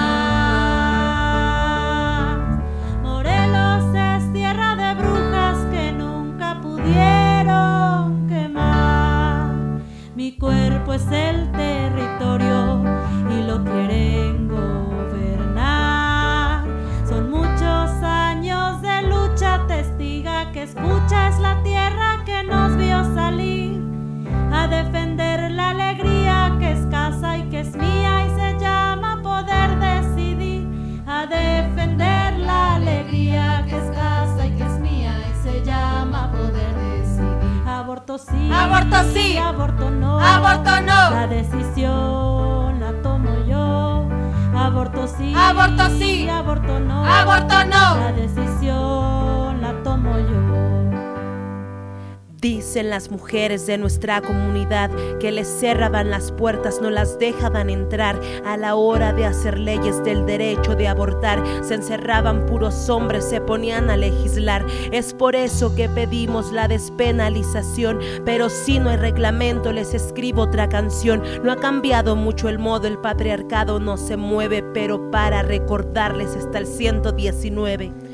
demás. Morelos es tierra de brujas que nunca pudieron quemar. Mi cuerpo es el territorio y lo quieren gobernar. Son muchos años de lucha, testiga que escucha, es la tierra que nos vio salir a defender la alegría que es casa y que es mía y se llama poder decidir. A defender la alegría que es casa y que es mía y se llama poder decidir. Aborto sí, Aborto sí, aborto no, aborto no. la decisión la tomo yo. Aborto sí, Aborto sí, aborto no, aborto no. la decisión la tomo yo. Dicen las mujeres de nuestra comunidad que les cerraban las puertas, no las dejaban entrar. A la hora de hacer leyes del derecho de abortar, se encerraban puros hombres, se ponían a legislar. Es por eso que pedimos la despenalización, pero si no hay reglamento les escribo otra canción. No ha cambiado mucho el modo, el patriarcado no se mueve, pero para recordarles está el 119.